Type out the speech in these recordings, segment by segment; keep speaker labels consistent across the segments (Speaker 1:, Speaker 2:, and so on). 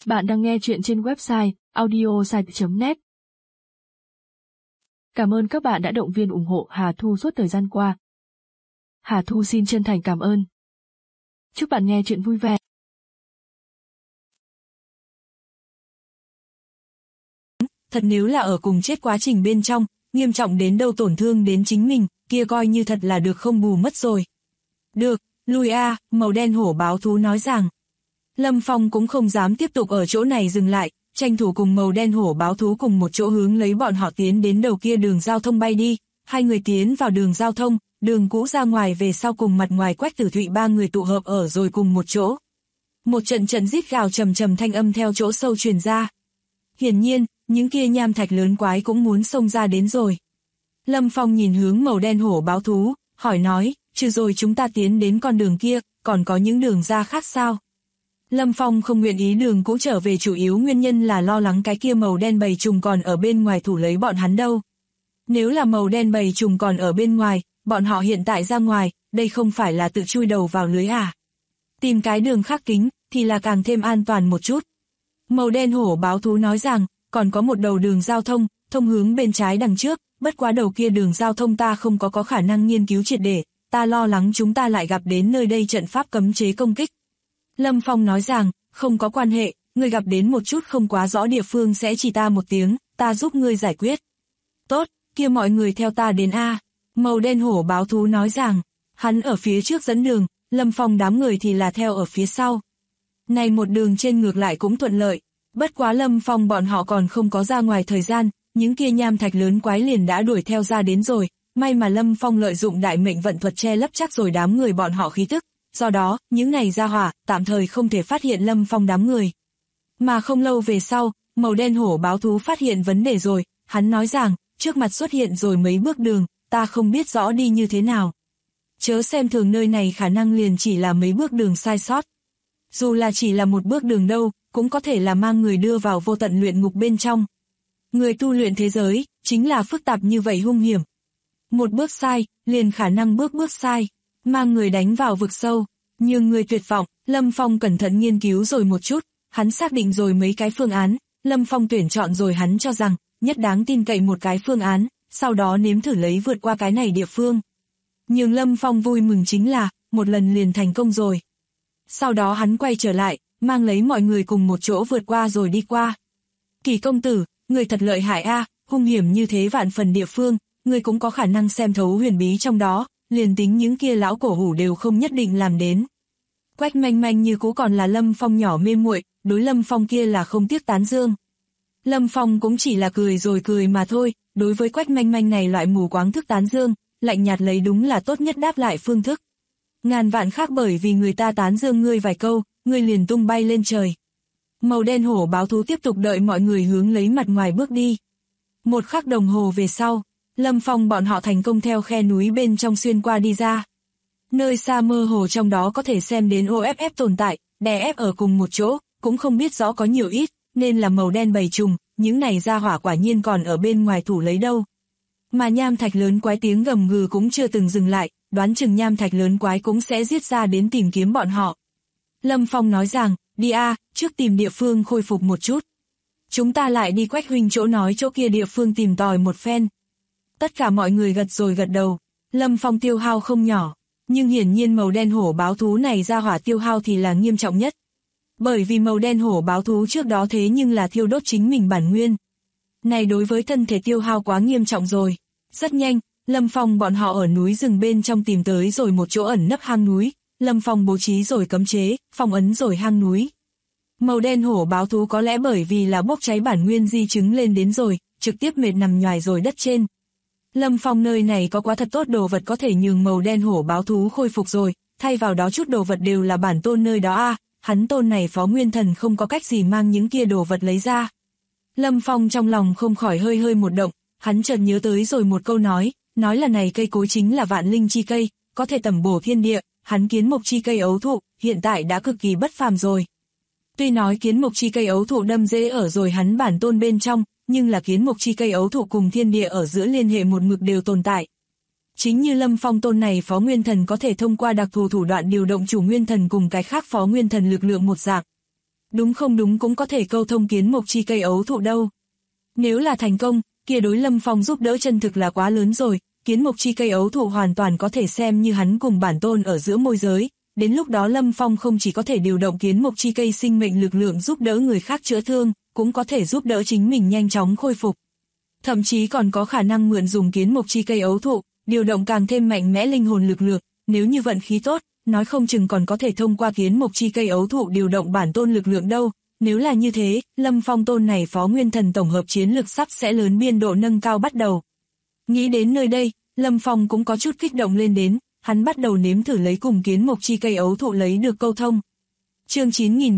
Speaker 1: Bạn đang nghe chuyện trên website audiosite.net. Cảm ơn các bạn đã động viên ủng hộ Hà Thu suốt thời gian qua. Hà Thu xin chân thành cảm ơn. Chúc bạn nghe chuyện vui vẻ.
Speaker 2: Thật nếu là ở cùng chết quá trình bên trong, nghiêm trọng đến đâu tổn thương đến chính mình, kia coi như thật là được không bù mất rồi. Được, lui a, màu đen hổ báo thú nói rằng. Lâm Phong cũng không dám tiếp tục ở chỗ này dừng lại, tranh thủ cùng màu đen hổ báo thú cùng một chỗ hướng lấy bọn họ tiến đến đầu kia đường giao thông bay đi. Hai người tiến vào đường giao thông, đường cũ ra ngoài về sau cùng mặt ngoài Quách Tử Thụy ba người tụ hợp ở rồi cùng một chỗ. Một trận trận rít gào trầm trầm thanh âm theo chỗ sâu truyền ra. Hiển nhiên, những kia nham thạch lớn quái cũng muốn xông ra đến rồi. Lâm Phong nhìn hướng màu đen hổ báo thú, hỏi nói, trừ rồi chúng ta tiến đến con đường kia, còn có những đường ra khác sao? Lâm Phong không nguyện ý đường cũ trở về chủ yếu nguyên nhân là lo lắng cái kia màu đen bầy trùng còn ở bên ngoài thủ lấy bọn hắn đâu. Nếu là màu đen bầy trùng còn ở bên ngoài, bọn họ hiện tại ra ngoài, đây không phải là tự chui đầu vào lưới à? Tìm cái đường khác kính, thì là càng thêm an toàn một chút. Màu đen hổ báo thú nói rằng, còn có một đầu đường giao thông, thông hướng bên trái đằng trước, bất quá đầu kia đường giao thông ta không có khả năng nghiên cứu triệt để, ta lo lắng chúng ta lại gặp đến nơi đây trận pháp cấm chế công kích. Lâm Phong nói rằng, không có quan hệ, ngươi gặp đến một chút không quá rõ địa phương sẽ chỉ ta một tiếng, ta giúp ngươi giải quyết. Tốt, kia mọi người theo ta đến A. Màu đen hổ báo thú nói rằng, hắn ở phía trước dẫn đường, Lâm Phong đám người thì là theo ở phía sau. Này một đường trên ngược lại cũng thuận lợi, bất quá Lâm Phong bọn họ còn không có ra ngoài thời gian, những kia nham thạch lớn quái liền đã đuổi theo ra đến rồi, may mà Lâm Phong lợi dụng đại mệnh vận thuật che lấp chắc rồi đám người bọn họ khí tức. Do đó, những này ra hỏa, tạm thời không thể phát hiện Lâm Phong đám người. Mà không lâu về sau, màu đen hổ báo thú phát hiện vấn đề rồi, hắn nói rằng, trước mặt xuất hiện rồi mấy bước đường, ta không biết rõ đi như thế nào. Chớ xem thường nơi này khả năng liền chỉ là mấy bước đường sai sót. Dù là chỉ là một bước đường đâu, cũng có thể là mang người đưa vào vô tận luyện ngục bên trong. Người tu luyện thế giới, chính là phức tạp như vậy hung hiểm. Một bước sai, liền khả năng bước sai. Mang người đánh vào vực sâu, nhưng người tuyệt vọng, Lâm Phong cẩn thận nghiên cứu rồi một chút, hắn xác định rồi mấy cái phương án, Lâm Phong tuyển chọn rồi hắn cho rằng, nhất đáng tin cậy một cái phương án, sau đó nếm thử lấy vượt qua cái này địa phương. Nhưng Lâm Phong vui mừng chính là, một lần liền thành công rồi. Sau đó hắn quay trở lại, mang lấy mọi người cùng một chỗ vượt qua rồi đi qua. Kỳ công tử, người thật lợi hại a, hung hiểm như thế vạn phần địa phương, người cũng có khả năng xem thấu huyền bí trong đó. Liền tính những kia lão cổ hủ đều không nhất định làm đến. Quách Manh Manh như cũ còn là Lâm Phong nhỏ mê muội, đối Lâm Phong kia là không tiếc tán dương. Lâm Phong cũng chỉ là cười rồi cười mà thôi, đối với Quách Manh Manh này loại mù quáng thức tán dương, lạnh nhạt lấy đúng là tốt nhất đáp lại phương thức. Ngàn vạn khác bởi vì người ta tán dương ngươi vài câu, ngươi liền tung bay lên trời. Màu đen hổ báo thú tiếp tục đợi mọi người hướng lấy mặt ngoài bước đi. Một khắc đồng hồ về sau, Lâm Phong bọn họ thành công theo khe núi bên trong xuyên qua đi ra. Nơi xa mơ hồ trong đó có thể xem đến OFF tồn tại, đè ép ở cùng một chỗ, cũng không biết rõ có nhiều ít, nên là màu đen bầy trùng, những này ra hỏa quả nhiên còn ở bên ngoài thủ lấy đâu. Mà nham thạch lớn quái tiếng gầm gừ cũng chưa từng dừng lại, đoán chừng nham thạch lớn quái cũng sẽ giết ra đến tìm kiếm bọn họ. Lâm Phong nói rằng, đi a, trước tìm địa phương khôi phục một chút. Chúng ta lại đi Quách huynh chỗ nói chỗ kia địa phương tìm tòi một phen. Tất cả mọi người gật rồi gật đầu, Lâm Phong tiêu hao không nhỏ, nhưng hiển nhiên màu đen hổ báo thú này ra hỏa tiêu hao thì là nghiêm trọng nhất. Bởi vì màu đen hổ báo thú trước đó thế nhưng là thiêu đốt chính mình bản nguyên. Này đối với thân thể tiêu hao quá nghiêm trọng rồi. Rất nhanh, Lâm Phong bọn họ ở núi rừng bên trong tìm tới rồi một chỗ ẩn nấp hang núi, Lâm Phong bố trí rồi cấm chế, phong ấn rồi hang núi. Màu đen hổ báo thú có lẽ bởi vì là bốc cháy bản nguyên di chứng lên đến rồi, trực tiếp mệt nằm nhoài rồi đất trên. Lâm Phong nơi này có quá thật tốt đồ vật có thể nhường màu đen hổ báo thú khôi phục rồi, thay vào đó chút đồ vật đều là bản tôn nơi đó a, hắn tôn này phó nguyên thần không có cách gì mang những kia đồ vật lấy ra. Lâm Phong trong lòng không khỏi hơi hơi một động, hắn chợt nhớ tới rồi một câu nói là này cây cối chính là vạn linh chi cây, có thể tẩm bổ thiên địa, hắn kiến mộc chi cây ấu thụ, hiện tại đã cực kỳ bất phàm rồi. Tuy nói kiến mộc chi cây ấu thụ đâm rễ ở rồi hắn bản tôn bên trong, nhưng là kiến mộc chi cây ấu thụ cùng thiên địa ở giữa liên hệ một mực đều tồn tại. Chính như Lâm Phong tôn này phó nguyên thần có thể thông qua đặc thù thủ đoạn điều động chủ nguyên thần cùng cái khác phó nguyên thần lực lượng một dạng. đúng không đúng cũng có thể câu thông kiến mộc chi cây ấu thụ đâu. Nếu là thành công, kia đối Lâm Phong giúp đỡ chân thực là quá lớn rồi, kiến mộc chi cây ấu thụ hoàn toàn có thể xem như hắn cùng bản tôn ở giữa môi giới, đến lúc đó Lâm Phong không chỉ có thể điều động kiến mộc chi cây sinh mệnh lực lượng giúp đỡ người khác chữa thương, cũng có thể giúp đỡ chính mình nhanh chóng khôi phục. Thậm chí còn có khả năng mượn dùng kiến mộc chi cây ấu thụ, điều động càng thêm mạnh mẽ linh hồn lực lượng, nếu như vận khí tốt, nói không chừng còn có thể thông qua kiến mộc chi cây ấu thụ điều động bản tôn lực lượng đâu. Nếu là như thế, Lâm Phong tôn này phó nguyên thần tổng hợp chiến lực sắp sẽ lớn biên độ nâng cao bắt đầu. Nghĩ đến nơi đây, Lâm Phong cũng có chút kích động lên đến, hắn bắt đầu nếm thử lấy cùng kiến mộc chi cây ấu thụ lấy được câu thông. Chương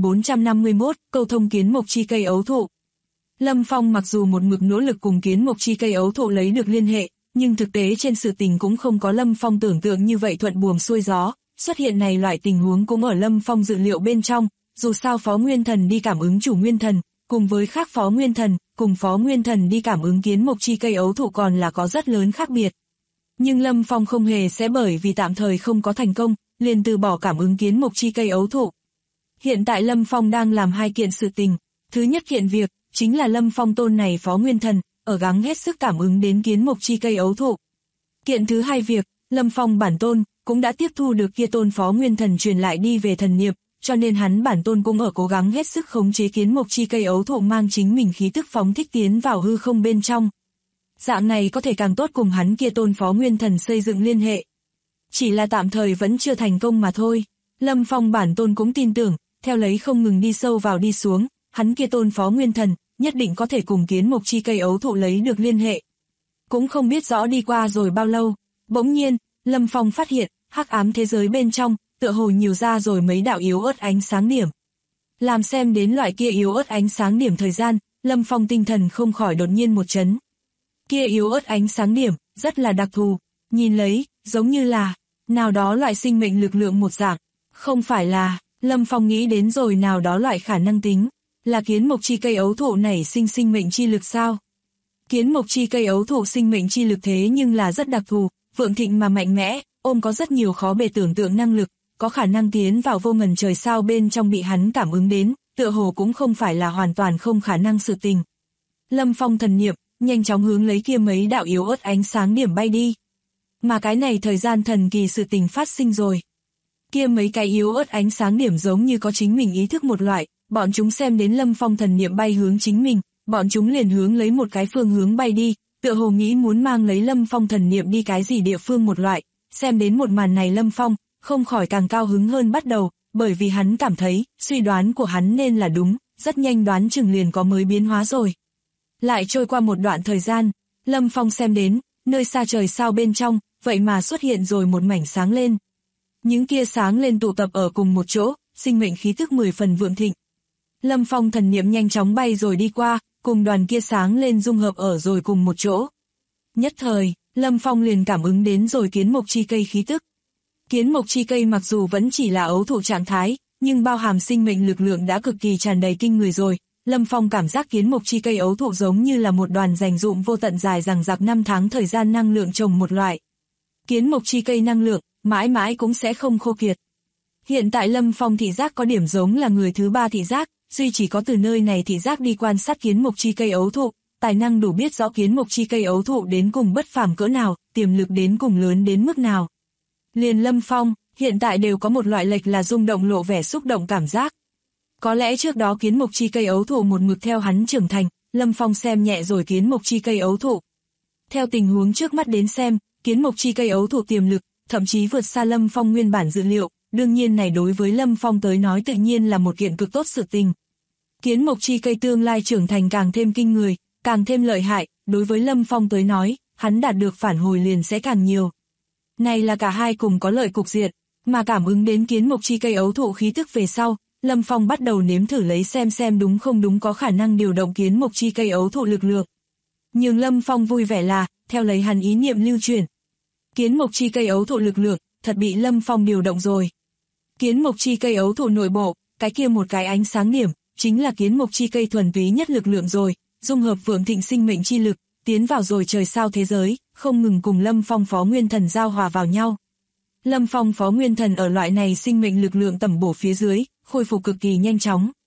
Speaker 2: 9451, câu thông kiến mộc chi cây ấu thụ. Lâm Phong mặc dù một mực nỗ lực cùng kiến mộc chi cây ấu thụ lấy được liên hệ, nhưng thực tế trên sự tình cũng không có Lâm Phong tưởng tượng như vậy thuận buồm xuôi gió, xuất hiện này loại tình huống cũng ở Lâm Phong dự liệu bên trong, dù sao phó nguyên thần đi cảm ứng chủ nguyên thần, cùng với khác phó nguyên thần, cùng phó nguyên thần đi cảm ứng kiến mộc chi cây ấu thụ còn là có rất lớn khác biệt. Nhưng Lâm Phong không hề sẽ bởi vì tạm thời không có thành công, liền từ bỏ cảm ứng kiến mộc chi cây ấu thụ. Hiện tại Lâm Phong đang làm hai kiện sự tình, thứ nhất kiện việc, chính là Lâm Phong tôn này phó nguyên thần, ở gắng hết sức cảm ứng đến kiến mộc chi cây ấu thụ. Kiện thứ hai việc, Lâm Phong bản tôn, cũng đã tiếp thu được kia tôn phó nguyên thần truyền lại đi về thần niệm, cho nên hắn bản tôn cũng ở cố gắng hết sức khống chế kiến mộc chi cây ấu thụ mang chính mình khí tức phóng thích tiến vào hư không bên trong. Dạng này có thể càng tốt cùng hắn kia tôn phó nguyên thần xây dựng liên hệ. Chỉ là tạm thời vẫn chưa thành công mà thôi. Lâm Phong bản tôn cũng tin tưởng, theo lấy không ngừng đi sâu vào đi xuống, hắn kia tôn phó nguyên thần, nhất định có thể cùng kiến mộc chi cây ấu thụ lấy được liên hệ. Cũng không biết rõ đi qua rồi bao lâu, bỗng nhiên, Lâm Phong phát hiện, hắc ám thế giới bên trong, tựa hồ nhiều ra rồi mấy đạo yếu ớt ánh sáng điểm. Làm xem đến loại kia yếu ớt ánh sáng điểm thời gian, Lâm Phong tinh thần không khỏi đột nhiên một chấn. Kia yếu ớt ánh sáng điểm, rất là đặc thù, nhìn lấy, giống như là, nào đó loại sinh mệnh lực lượng một dạng, không phải là, Lâm Phong nghĩ đến rồi nào đó loại khả năng tính, là kiến mộc chi cây ấu thụ nảy sinh mệnh chi lực sao? Kiến mộc chi cây ấu thụ sinh mệnh chi lực thế nhưng là rất đặc thù, vượng thịnh mà mạnh mẽ, ôm có rất nhiều khó bề tưởng tượng năng lực, có khả năng tiến vào vô ngần trời sao bên trong bị hắn cảm ứng đến, tựa hồ cũng không phải là hoàn toàn không khả năng sự tình. Lâm Phong thần niệm, nhanh chóng hướng lấy kia mấy đạo yếu ớt ánh sáng điểm bay đi. Mà cái này thời gian thần kỳ sự tình phát sinh rồi. Kia mấy cái yếu ớt ánh sáng điểm giống như có chính mình ý thức một loại, bọn chúng xem đến Lâm Phong thần niệm bay hướng chính mình, bọn chúng liền hướng lấy một cái phương hướng bay đi, tựa hồ nghĩ muốn mang lấy Lâm Phong thần niệm đi cái gì địa phương một loại, xem đến một màn này Lâm Phong, không khỏi càng cao hứng hơn bắt đầu, bởi vì hắn cảm thấy, suy đoán của hắn nên là đúng, rất nhanh đoán chừng liền có mới biến hóa rồi. Lại trôi qua một đoạn thời gian, Lâm Phong xem đến, nơi xa trời sao bên trong, vậy mà xuất hiện rồi một mảnh sáng lên. Những kia sáng lên tụ tập ở cùng một chỗ, sinh mệnh khí tức 10 phần vượng thịnh. Lâm Phong thần niệm nhanh chóng bay rồi đi qua, cùng đoàn kia sáng lên dung hợp ở rồi cùng một chỗ. Nhất thời, Lâm Phong liền cảm ứng đến rồi kiến mộc chi cây khí tức. Kiến mộc chi cây mặc dù vẫn chỉ là ấu thụ trạng thái, nhưng bao hàm sinh mệnh lực lượng đã cực kỳ tràn đầy kinh người rồi. Lâm Phong cảm giác kiến mộc chi cây ấu thụ giống như là một đoàn dành dụm vô tận dài dằng dặc 5 tháng thời gian năng lượng trồng một loại. Kiến mộc chi cây năng lượng, mãi mãi cũng sẽ không khô kiệt. Hiện tại Lâm Phong thị giác có điểm giống là người thứ ba thị giác, duy chỉ có từ nơi này thị giác đi quan sát kiến mộc chi cây ấu thụ, tài năng đủ biết rõ kiến mộc chi cây ấu thụ đến cùng bất phàm cỡ nào, tiềm lực đến cùng lớn đến mức nào. Liền Lâm Phong, hiện tại đều có một loại lệch là rung động lộ vẻ xúc động cảm giác. Có lẽ trước đó kiến mộc chi cây ấu thụ một mực theo hắn trưởng thành, Lâm Phong xem nhẹ rồi kiến mộc chi cây ấu thụ. Theo tình huống trước mắt đến xem, kiến mộc chi cây ấu thụ tiềm lực, thậm chí vượt xa Lâm Phong nguyên bản dự liệu, đương nhiên này đối với Lâm Phong tới nói tự nhiên là một kiện cực tốt sự tình. Kiến mộc chi cây tương lai trưởng thành càng thêm kinh người, càng thêm lợi hại, đối với Lâm Phong tới nói, hắn đạt được phản hồi liền sẽ càng nhiều. Này là cả hai cùng có lợi cục diện, mà cảm ứng đến kiến mộc chi cây ấu thụ khí tức về sau, Lâm Phong bắt đầu nếm thử lấy xem đúng không đúng có khả năng điều động kiến mộc chi cây ấu thụ lực lượng. Nhưng Lâm Phong vui vẻ là, theo lấy hắn ý niệm lưu truyền. Kiến mộc chi cây ấu thụ lực lượng, thật bị Lâm Phong điều động rồi. Kiến mộc chi cây ấu thụ nội bộ, cái kia một cái ánh sáng điểm, chính là kiến mộc chi cây thuần túy nhất lực lượng rồi, dung hợp vượng thịnh sinh mệnh chi lực, tiến vào rồi trời sao thế giới, không ngừng cùng Lâm Phong phó nguyên thần giao hòa vào nhau. Lâm Phong phó nguyên thần ở loại này sinh mệnh lực lượng tẩm bổ phía dưới, khôi phục cực kỳ nhanh chóng.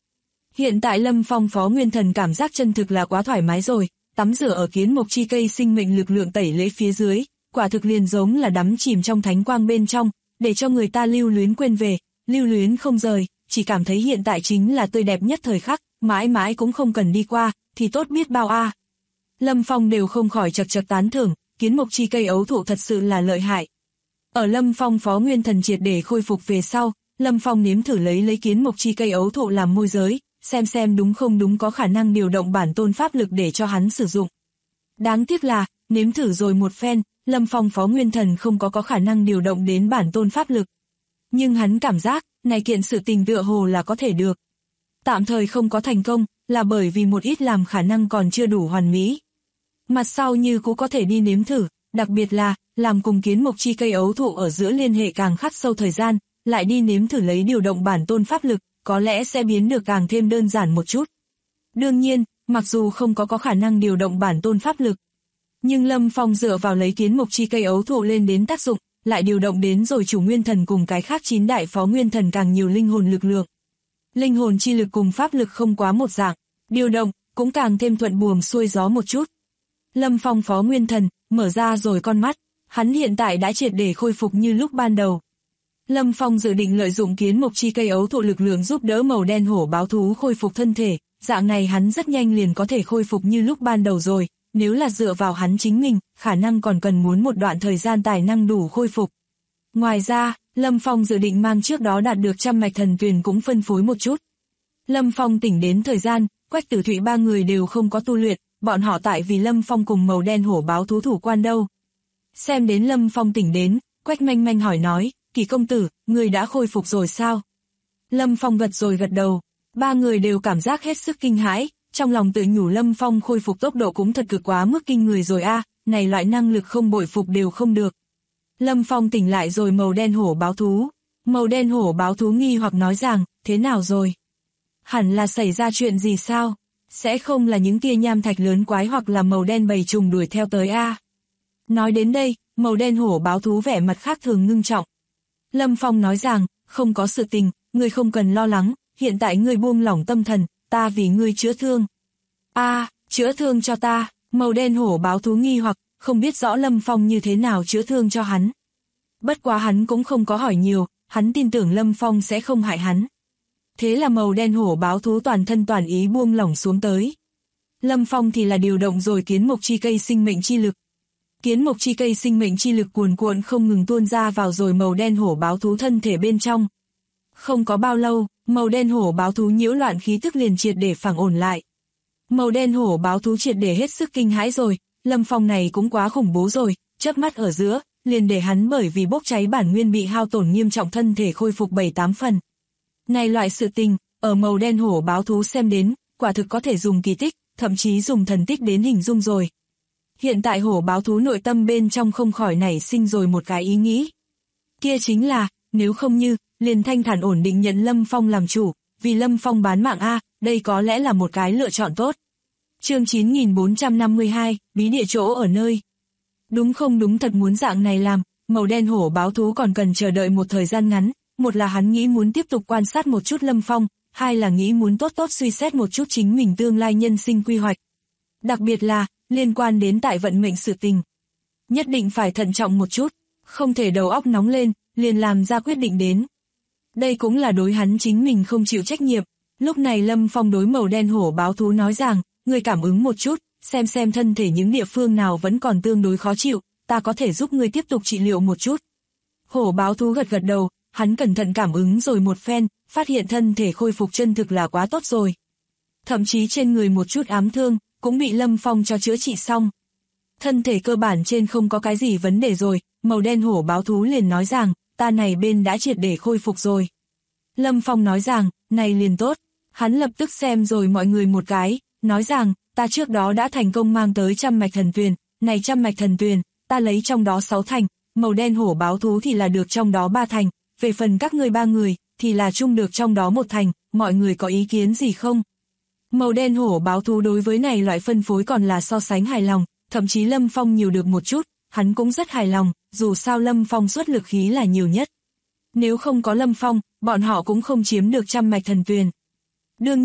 Speaker 2: Hiện tại Lâm Phong Phó Nguyên Thần cảm giác chân thực là quá thoải mái rồi, tắm rửa ở kiến mộc chi cây sinh mệnh lực lượng tẩy lễ phía dưới, quả thực liền giống là đắm chìm trong thánh quang bên trong, để cho người ta lưu luyến quên về, lưu luyến không rời, chỉ cảm thấy hiện tại chính là tươi đẹp nhất thời khắc, mãi mãi cũng không cần đi qua, thì tốt biết bao a. Lâm Phong đều không khỏi chật chật tán thưởng, kiến mộc chi cây ấu thụ thật sự là lợi hại. Ở Lâm Phong Phó Nguyên Thần triệt để khôi phục về sau, Lâm Phong nếm thử lấy kiến mộc chi cây ấu thụ làm môi giới, xem đúng không đúng có khả năng điều động bản tôn pháp lực để cho hắn sử dụng. Đáng tiếc là, nếm thử rồi một phen, Lâm Phong Phó Nguyên Thần không có khả năng điều động đến bản tôn pháp lực. Nhưng hắn cảm giác, này kiện sự tình tựa hồ là có thể được. Tạm thời không có thành công, là bởi vì một ít làm khả năng còn chưa đủ hoàn mỹ. Mặt sau như cũng có thể đi nếm thử, đặc biệt là, làm cùng kiến mộc chi cây ấu thụ ở giữa liên hệ càng khắc sâu thời gian, lại đi nếm thử lấy điều động bản tôn pháp lực, có lẽ sẽ biến được càng thêm đơn giản một chút. Đương nhiên, mặc dù không có khả năng điều động bản tôn pháp lực, nhưng Lâm Phong dựa vào lấy kiến mộc chi cây ấu thụ lên đến tác dụng, lại điều động đến rồi chủ nguyên thần cùng cái khác 9 đại phó nguyên thần càng nhiều linh hồn lực lượng. Linh hồn chi lực cùng pháp lực không quá một dạng, điều động cũng càng thêm thuận buồm xuôi gió một chút. Lâm Phong Phó Nguyên Thần mở ra rồi con mắt, hắn hiện tại đã triệt để khôi phục như lúc ban đầu. Lâm Phong dự định lợi dụng kiến mộc chi cây ấu thụ lực lượng giúp đỡ màu đen hổ báo thú khôi phục thân thể, dạng này hắn rất nhanh liền có thể khôi phục như lúc ban đầu rồi, nếu là dựa vào hắn chính mình, khả năng còn cần muốn một đoạn thời gian tài năng đủ khôi phục. Ngoài ra, Lâm Phong dự định mang trước đó đạt được 100 mạch thần tuyền cũng phân phối một chút. Lâm Phong tỉnh đến thời gian, Quách Tử Thụy ba người đều không có tu luyện, bọn họ tại vì Lâm Phong cùng màu đen hổ báo thú thủ quan đâu. Xem đến Lâm Phong tỉnh đến, Quách Manh Manh hỏi nói, Kỳ công tử, người đã khôi phục rồi sao? Lâm Phong gật đầu, ba người đều cảm giác hết sức kinh hãi, trong lòng tự nhủ Lâm Phong khôi phục tốc độ cũng thật cực quá mức kinh người rồi a, này loại năng lực không bội phục đều không được. Lâm Phong tỉnh lại rồi màu đen hổ báo thú. Màu đen hổ báo thú nghi hoặc nói rằng, thế nào rồi? Hẳn là xảy ra chuyện gì sao? Sẽ không là những kia nham thạch lớn quái hoặc là màu đen bầy trùng đuổi theo tới a? Nói đến đây, màu đen hổ báo thú vẻ mặt khác thường ngưng trọng. Lâm Phong nói rằng, không có sự tình, ngươi không cần lo lắng, hiện tại ngươi buông lỏng tâm thần, ta vì ngươi chữa thương. Chữa thương cho ta, màu đen hổ báo thú nghi hoặc, không biết rõ Lâm Phong như thế nào chữa thương cho hắn. Bất quá hắn cũng không có hỏi nhiều, hắn tin tưởng Lâm Phong sẽ không hại hắn. Thế là màu đen hổ báo thú toàn thân toàn ý buông lỏng xuống tới. Lâm Phong thì là điều động rồi kiến mộc chi cây sinh mệnh chi lực. Kiến mộc chi cây sinh mệnh chi lực cuồn cuộn không ngừng tuôn ra vào rồi màu đen hổ báo thú thân thể bên trong. Không có bao lâu, màu đen hổ báo thú nhiễu loạn khí tức liền triệt để phẳng ổn lại. Màu đen hổ báo thú triệt để hết sức kinh hãi rồi, Lâm Phong này cũng quá khủng bố rồi, chớp mắt ở giữa, liền để hắn bởi vì bốc cháy bản nguyên bị hao tổn nghiêm trọng thân thể khôi phục 7-8 phần. Này loại sự tình, ở màu đen hổ báo thú xem đến, quả thực có thể dùng kỳ tích, thậm chí dùng thần tích đến hình dung rồi. Hiện tại hổ báo thú nội tâm bên trong không khỏi nảy sinh rồi một cái ý nghĩ. Kia chính là, nếu không như, liền thanh thản ổn định nhận Lâm Phong làm chủ, vì Lâm Phong bán mạng a, đây có lẽ là một cái lựa chọn tốt. Chương 9452, bí địa chỗ ở nơi. Đúng không đúng thật muốn dạng này làm, màu đen hổ báo thú còn cần chờ đợi một thời gian ngắn, một là hắn nghĩ muốn tiếp tục quan sát một chút Lâm Phong, hai là nghĩ muốn tốt suy xét một chút chính mình tương lai nhân sinh quy hoạch. Đặc biệt là, liên quan đến tại vận mệnh sự tình. Nhất định phải thận trọng một chút, không thể đầu óc nóng lên, liền làm ra quyết định đến. Đây cũng là đối hắn chính mình không chịu trách nhiệm. Lúc này Lâm Phong đối màu đen hổ báo thú nói rằng, ngươi cảm ứng một chút, xem thân thể những địa phương nào vẫn còn tương đối khó chịu, ta có thể giúp ngươi tiếp tục trị liệu một chút. Hổ báo thú gật đầu, hắn cẩn thận cảm ứng rồi một phen, phát hiện thân thể khôi phục chân thực là quá tốt rồi. Thậm chí trên người một chút ám thương, cũng bị Lâm Phong cho chữa trị xong. Thân thể cơ bản trên không có cái gì vấn đề rồi, màu đen hổ báo thú liền nói rằng, ta này bên đã triệt để khôi phục rồi. Lâm Phong nói rằng, này liền tốt, hắn lập tức xem rồi mọi người một cái, nói rằng, ta trước đó đã thành công mang tới 100 mạch thần tuyền, này 100 mạch thần tuyền, ta lấy trong đó 6 thành, màu đen hổ báo thú thì là được trong đó 3 thành, về phần các ngươi 3 người, thì là chung được trong đó 1 thành, mọi người có ý kiến gì không? Màu đen hổ báo thú đối với này loại phân phối còn là so sánh hài lòng, thậm chí Lâm Phong nhiều được một chút, hắn cũng rất hài lòng, dù sao Lâm Phong xuất lực khí là nhiều nhất. Nếu không có Lâm Phong, bọn họ cũng không chiếm được 100 mạch thần tuyền. Đương nhiên,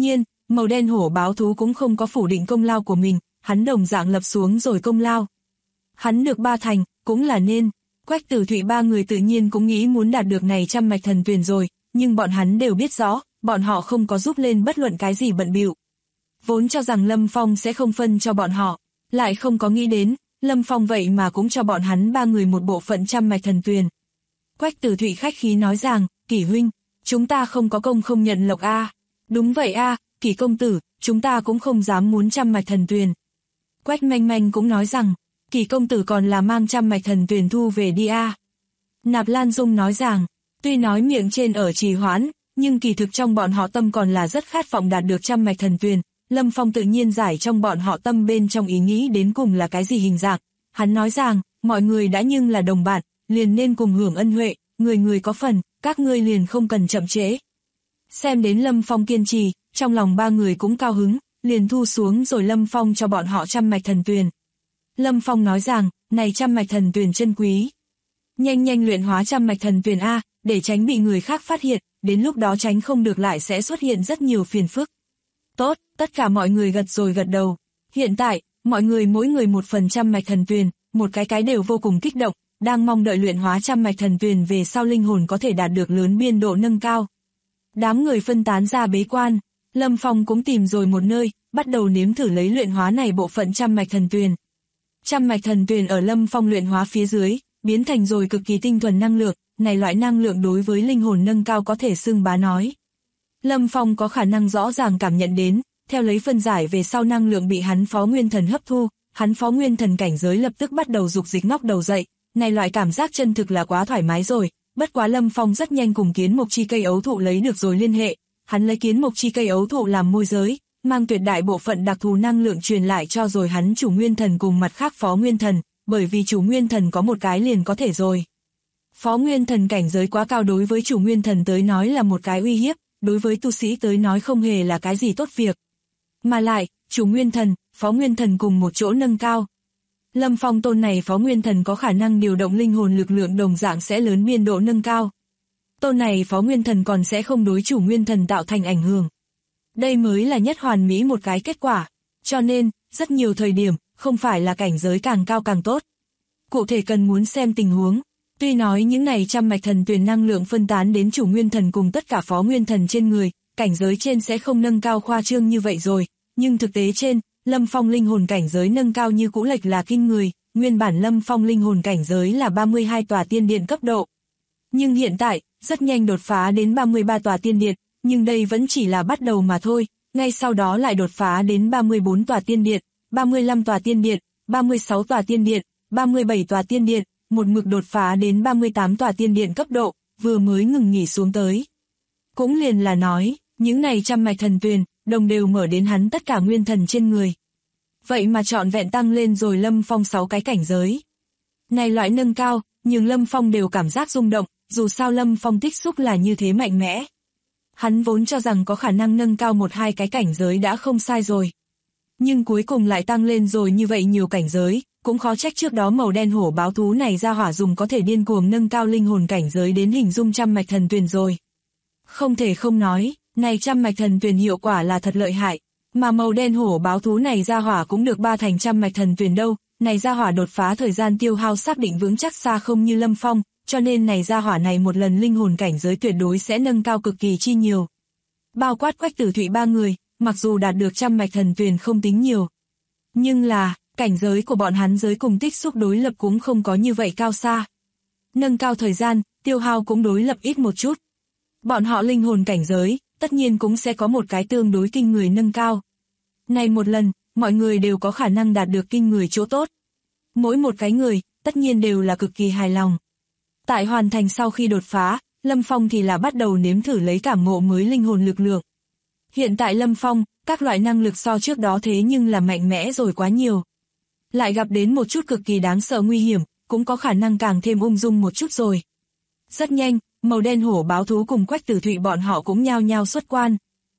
Speaker 2: màu đen hổ báo thú cũng không có phủ định công lao của mình, hắn đồng dạng lập xuống rồi công lao. Hắn được 3 thành, cũng là nên. Quách Tử Thụy 3 người tự nhiên cũng nghĩ muốn đạt được này trăm mạch thần tuyền rồi, nhưng bọn hắn đều biết rõ, bọn họ không có giúp lên bất luận cái gì bận bịu. Vốn cho rằng Lâm Phong sẽ không phân cho bọn họ, lại không có nghĩ đến, Lâm Phong vậy mà cũng cho bọn hắn 3 người một bộ phận trăm mạch thần tuyền. Quách Tử Thụy khách khí nói rằng, Kỷ huynh, chúng ta không có công không nhận lộc a. Đúng vậy a, Kỷ công tử, chúng ta cũng không dám muốn trăm mạch thần tuyền. Quách Manh Manh cũng nói rằng, Kỷ công tử còn là mang trăm mạch thần tuyền thu về đi a. Nạp Lan Dung nói rằng, tuy nói miệng trên ở trì hoãn, nhưng kỳ thực trong bọn họ tâm còn là rất khát vọng đạt được trăm mạch thần tuyền. Lâm Phong tự nhiên giải trong bọn họ tâm bên trong ý nghĩ đến cùng là cái gì hình dạng. Hắn nói rằng, mọi người đã nhưng là đồng bạn, liền nên cùng hưởng ân huệ, người người có phần, các ngươi liền không cần chậm trễ. Xem đến Lâm Phong kiên trì, trong lòng 3 người cũng cao hứng, liền thu xuống rồi Lâm Phong cho bọn họ trăm mạch thần tuyền. Lâm Phong nói rằng, này trăm mạch thần tuyền chân quý. Nhanh nhanh luyện hóa trăm mạch thần tuyền A, để tránh bị người khác phát hiện, đến lúc đó tránh không được lại sẽ xuất hiện rất nhiều phiền phức. Tốt, tất cả mọi người gật rồi gật đầu. Hiện tại, mọi người mỗi người một phần trăm mạch thần tuyền, một cái đều vô cùng kích động, đang mong đợi luyện hóa trăm mạch thần tuyền về sau linh hồn có thể đạt được lớn biên độ nâng cao. Đám người phân tán ra bế quan, Lâm Phong cũng tìm rồi một nơi, bắt đầu nếm thử lấy luyện hóa này bộ phận trăm mạch thần tuyền. Trăm mạch thần tuyền ở Lâm Phong luyện hóa phía dưới, biến thành rồi cực kỳ tinh thuần năng lượng, này loại năng lượng đối với linh hồn nâng cao có thể xưng bá nói. Lâm Phong có khả năng rõ ràng cảm nhận đến, theo lấy phân giải về sau năng lượng bị hắn Phó Nguyên Thần hấp thu, hắn Phó Nguyên Thần cảnh giới lập tức bắt đầu dục dịch ngóc đầu dậy, này loại cảm giác chân thực là quá thoải mái rồi, bất quá Lâm Phong rất nhanh cùng kiến mục chi cây ấu thụ lấy được rồi liên hệ, hắn lấy kiến mục chi cây ấu thụ làm môi giới, mang tuyệt đại bộ phận đặc thù năng lượng truyền lại cho rồi hắn chủ Nguyên Thần cùng mặt khác Phó Nguyên Thần, bởi vì chủ Nguyên Thần có một cái liền có thể rồi. Phó Nguyên Thần cảnh giới quá cao đối với chủ Nguyên Thần tới nói là một cái uy hiếp, đối với tu sĩ tới nói không hề là cái gì tốt việc. Mà lại, chủ Nguyên Thần, Phó Nguyên Thần cùng một chỗ nâng cao. Lâm Phong tôn này Phó Nguyên Thần có khả năng điều động linh hồn lực lượng đồng dạng sẽ lớn biên độ nâng cao. Tôn này Phó Nguyên Thần còn sẽ không đối chủ Nguyên Thần tạo thành ảnh hưởng. Đây mới là nhất hoàn mỹ một cái kết quả. Cho nên, rất nhiều thời điểm, không phải là cảnh giới càng cao càng tốt. Cụ thể cần muốn xem tình huống. Tuy nói những này trăm mạch thần tuyền năng lượng phân tán đến chủ Nguyên Thần cùng tất cả Phó Nguyên Thần trên người, cảnh giới trên sẽ không nâng cao khoa trương như vậy rồi, nhưng thực tế trên, Lâm Phong linh hồn cảnh giới nâng cao như cũ lệch là kinh người, nguyên bản Lâm Phong linh hồn cảnh giới là 32 tòa tiên điện cấp độ. Nhưng hiện tại, rất nhanh đột phá đến 33 tòa tiên điện, nhưng đây vẫn chỉ là bắt đầu mà thôi, ngay sau đó lại đột phá đến 34 tòa tiên điện, 35 tòa tiên điện, 36 tòa tiên điện, 37 tòa tiên điện, một mực đột phá đến 38 tòa tiên điện cấp độ, vừa mới ngừng nghỉ xuống tới. Cũng liền là nói, những này trăm mạch thần tuyền, đồng đều mở đến hắn tất cả nguyên thần trên người. Vậy mà trọn vẹn tăng lên rồi Lâm Phong 6 cái cảnh giới. Này loại nâng cao, nhưng Lâm Phong đều cảm giác rung động, dù sao Lâm Phong tích xúc là như thế mạnh mẽ. Hắn vốn cho rằng có khả năng nâng cao 1-2 cái cảnh giới đã không sai rồi. Nhưng cuối cùng lại tăng lên rồi như vậy nhiều cảnh giới, cũng khó trách trước đó màu đen hổ báo thú này ra hỏa dùng có thể điên cuồng nâng cao linh hồn cảnh giới đến hình dung trăm mạch thần tuyền rồi. Không thể không nói, này trăm mạch thần tuyền hiệu quả là thật lợi hại, mà màu đen hổ báo thú này ra hỏa cũng được 3 thành trăm mạch thần tuyền đâu, này ra hỏa đột phá thời gian tiêu hao xác định vững chắc xa không như Lâm Phong, cho nên này ra hỏa này một lần linh hồn cảnh giới tuyệt đối sẽ nâng cao cực kỳ chi nhiều. Bao quát Quách Tử Thụy 3 người, mặc dù đạt được trăm mạch thần tuyền không tính nhiều, nhưng là, cảnh giới của bọn hắn giới cùng tích xúc đối lập cũng không có như vậy cao xa. Nâng cao thời gian, tiêu hao cũng đối lập ít một chút. Bọn họ linh hồn cảnh giới, tất nhiên cũng sẽ có một cái tương đối kinh người nâng cao. Này một lần, mọi người đều có khả năng đạt được kinh người chỗ tốt. Mỗi một cái người, tất nhiên đều là cực kỳ hài lòng. Tại hoàn thành sau khi đột phá, Lâm Phong thì là bắt đầu nếm thử lấy cảm ngộ mới linh hồn lực lượng. Hiện tại Lâm Phong, các loại năng lực so trước đó thế nhưng là mạnh mẽ rồi quá nhiều. Lại gặp đến một chút cực kỳ đáng sợ nguy hiểm, cũng có khả năng càng thêm ung dung một chút rồi. Rất nhanh, màu đen hổ báo thú cùng Quách Tử Thụy bọn họ cũng nhao nhao xuất quan.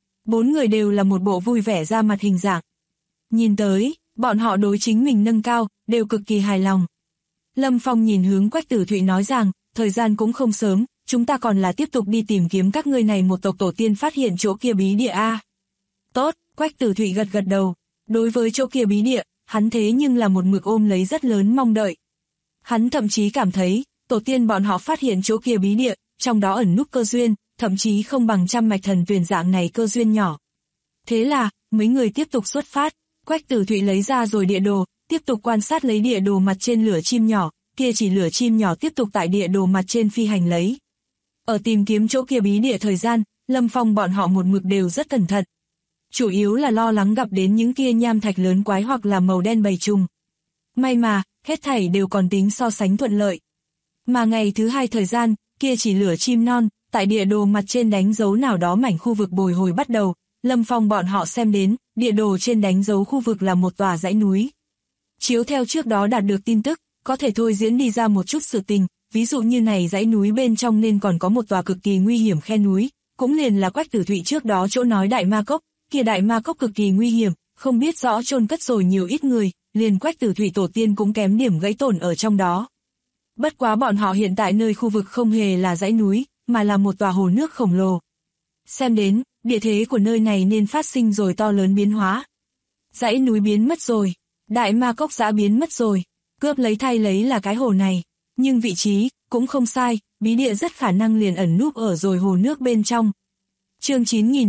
Speaker 2: 4 người đều là một bộ vui vẻ ra mặt hình dạng. Nhìn tới, bọn họ đối chính mình nâng cao, đều cực kỳ hài lòng. Lâm Phong nhìn hướng Quách Tử Thụy nói rằng, thời gian cũng không sớm, chúng ta còn là tiếp tục đi tìm kiếm các ngươi này một tộc tổ tiên phát hiện chỗ kia bí địa A. Tốt, Quách Tử Thụy gật gật đầu. Đối với chỗ kia bí địa, hắn thế nhưng là một mực ôm lấy rất lớn mong đợi. Hắn thậm chí cảm thấy, tổ tiên bọn họ phát hiện chỗ kia bí địa, trong đó ẩn núp cơ duyên, thậm chí không bằng trăm mạch thần tuyền dạng này cơ duyên nhỏ. Thế là, mấy người tiếp tục xuất phát, Quách Tử Thụy lấy ra rồi địa đồ, tiếp tục quan sát lấy địa đồ mặt trên lửa chim nhỏ, kia chỉ lửa chim nhỏ tiếp tục tại địa đồ mặt trên phi hành lấy. Ở tìm kiếm chỗ kia bí địa thời gian, Lâm Phong bọn họ một mực đều rất cẩn thận. Chủ yếu là lo lắng gặp đến những kia nham thạch lớn quái hoặc là màu đen bầy trùng. May mà, hết thảy đều còn tính so sánh thuận lợi. Mà ngày thứ 2 thời gian, kia chỉ lửa chim non, tại địa đồ mặt trên đánh dấu nào đó mảnh khu vực bồi hồi bắt đầu, Lâm Phong bọn họ xem đến, địa đồ trên đánh dấu khu vực là một tòa dãy núi. Chiếu theo trước đó đạt được tin tức, có thể thôi diễn đi ra một chút sự tình, ví dụ như này dãy núi bên trong nên còn có một tòa cực kỳ nguy hiểm khe núi, cũng liền là Quách Tử Thụy trước đó chỗ nói đại ma cốc, kia đại ma cốc cực kỳ nguy hiểm, không biết rõ chôn cất rồi nhiều ít người, liền Quách Tử Thụy tổ tiên cũng kém điểm gãy tổn ở trong đó. Bất quá bọn họ hiện tại nơi khu vực không hề là dãy núi, mà là một tòa hồ nước khổng lồ. Xem đến, địa thế của nơi này nên phát sinh rồi to lớn biến hóa. Dãy núi biến mất rồi, đại ma cốc giã biến mất rồi, cướp lấy thay lấy là cái hồ này, nhưng vị trí, cũng không sai, bí địa rất khả năng liền ẩn núp ở rồi hồ nước bên trong. Chương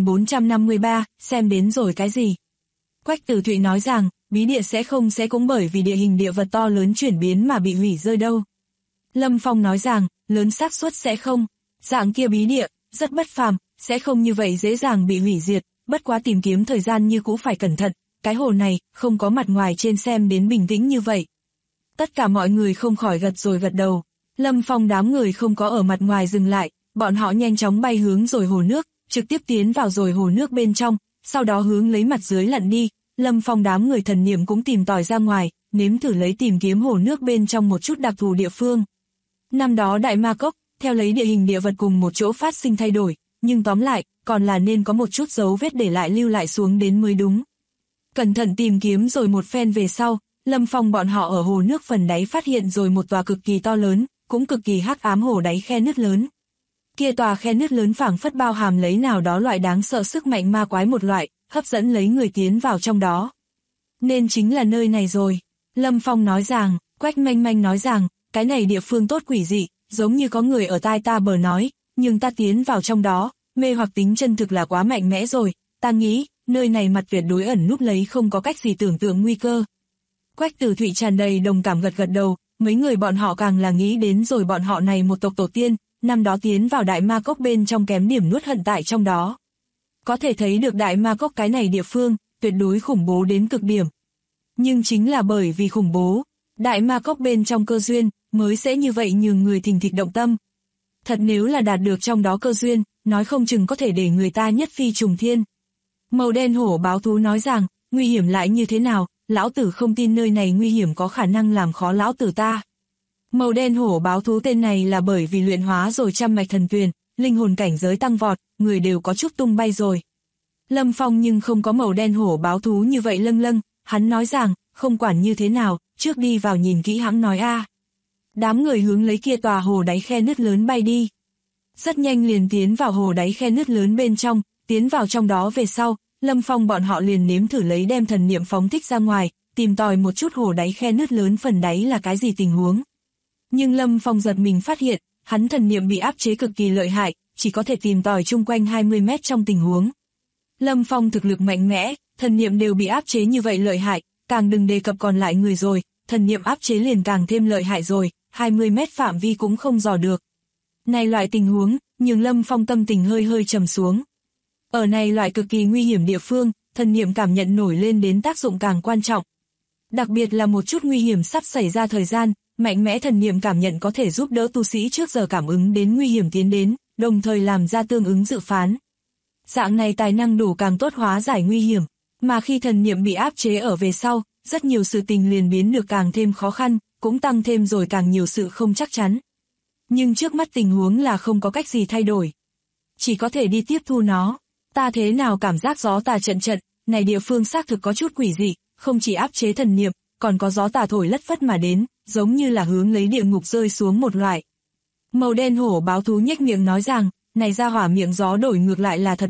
Speaker 2: 9453, xem đến rồi cái gì? Quách Tử Thụy nói rằng, bí địa sẽ cũng bởi vì địa hình địa vật to lớn chuyển biến mà bị hủy rơi đâu. Lâm Phong nói rằng, lớn xác suất sẽ không, dạng kia bí địa, rất bất phàm, sẽ không như vậy dễ dàng bị hủy diệt, bất quá tìm kiếm thời gian như cũ phải cẩn thận, cái hồ này, không có mặt ngoài trên xem đến bình tĩnh như vậy. Tất cả mọi người không khỏi gật rồi gật đầu, Lâm Phong đám người không có ở mặt ngoài dừng lại, bọn họ nhanh chóng bay hướng rồi hồ nước, trực tiếp tiến vào rồi hồ nước bên trong, sau đó hướng lấy mặt dưới lặn đi, Lâm Phong đám người thần niệm cũng tìm tòi ra ngoài, nếm thử lấy tìm kiếm hồ nước bên trong một chút đặc thù địa phương. Năm đó đại ma cốc, theo lấy địa hình địa vật cùng một chỗ phát sinh thay đổi, nhưng tóm lại, còn là nên có một chút dấu vết để lại lưu lại xuống đến mới đúng. Cẩn thận tìm kiếm rồi một phen về sau, Lâm Phong bọn họ ở hồ nước phần đáy phát hiện rồi một tòa cực kỳ to lớn, cũng cực kỳ hắc ám hồ đáy khe nứt lớn. Kia tòa khe nứt lớn phảng phất bao hàm lấy nào đó loại đáng sợ sức mạnh ma quái một loại, hấp dẫn lấy người tiến vào trong đó. Nên chính là nơi này rồi. Lâm Phong nói rằng, Quách Manh Manh nói rằng, cái này địa phương tốt quỷ dị, giống như có người ở tai ta bờ nói, nhưng ta tiến vào trong đó, mê hoặc tính chân thực là quá mạnh mẽ rồi, ta nghĩ, nơi này mặt tuyệt đối ẩn núp lấy không có cách gì tưởng tượng nguy cơ. Quách Tử Thụy tràn đầy đồng cảm gật gật đầu, mấy người bọn họ càng là nghĩ đến rồi bọn họ này một tộc tổ tiên, năm đó tiến vào đại ma cốc bên trong kém điểm nuốt hận tại trong đó. Có thể thấy được đại ma cốc cái này địa phương, tuyệt đối khủng bố đến cực điểm. Nhưng chính là bởi vì khủng bố, đại ma cốc bên trong cơ duyên, mới sẽ như vậy nhường người thình thịch động tâm. Thật nếu là đạt được trong đó cơ duyên, nói không chừng có thể để người ta nhất phi trùng thiên. Màu đen hổ báo thú nói rằng, nguy hiểm lại như thế nào, lão tử không tin nơi này nguy hiểm có khả năng làm khó lão tử ta. Màu đen hổ báo thú tên này là bởi vì luyện hóa rồi trăm mạch thần tuyền, linh hồn cảnh giới tăng vọt, người đều có chút tung bay rồi. Lâm Phong nhưng không có màu đen hổ báo thú như vậy lâng lâng, hắn nói rằng, không quản như thế nào, trước đi vào nhìn kỹ hãng nói a. Đám người hướng lấy kia tòa hồ đáy khe nứt lớn bay đi. Rất nhanh liền tiến vào hồ đáy khe nứt lớn bên trong, tiến vào trong đó về sau, Lâm Phong bọn họ liền nếm thử lấy đem thần niệm phóng thích ra ngoài, tìm tòi một chút hồ đáy khe nứt lớn phần đáy là cái gì tình huống. Nhưng Lâm Phong giật mình phát hiện, hắn thần niệm bị áp chế cực kỳ lợi hại, chỉ có thể tìm tòi chung quanh 20 mét trong tình huống. Lâm Phong thực lực mạnh mẽ, thần niệm đều bị áp chế như vậy lợi hại, càng đừng đề cập còn lại người rồi, thần niệm áp chế liền càng thêm lợi hại rồi, 20 mét phạm vi cũng không dò được. Này loại tình huống, nhường Lâm Phong tâm tình hơi hơi trầm xuống. Ở này loại cực kỳ nguy hiểm địa phương, thần niệm cảm nhận nổi lên đến tác dụng càng quan trọng. Đặc biệt là một chút nguy hiểm sắp xảy ra thời gian, mạnh mẽ thần niệm cảm nhận có thể giúp đỡ tu sĩ trước giờ cảm ứng đến nguy hiểm tiến đến, đồng thời làm ra tương ứng dự phán. Dạng này tài năng đủ càng tốt hóa giải nguy hiểm, mà khi thần niệm bị áp chế ở về sau, rất nhiều sự tình liền biến được càng thêm khó khăn, cũng tăng thêm rồi càng nhiều sự không chắc chắn. Nhưng trước mắt tình huống là không có cách gì thay đổi. Chỉ có thể đi tiếp thu nó. Ta thế nào cảm giác gió tà trận trận, này địa phương xác thực có chút quỷ dị, không chỉ áp chế thần niệm, còn có gió tà thổi lất phất mà đến, giống như là hướng lấy địa ngục rơi xuống một loại. Màu đen hổ báo thú nhếch miệng nói rằng, này ra hỏa miệng gió đổi ngược lại là thật mau,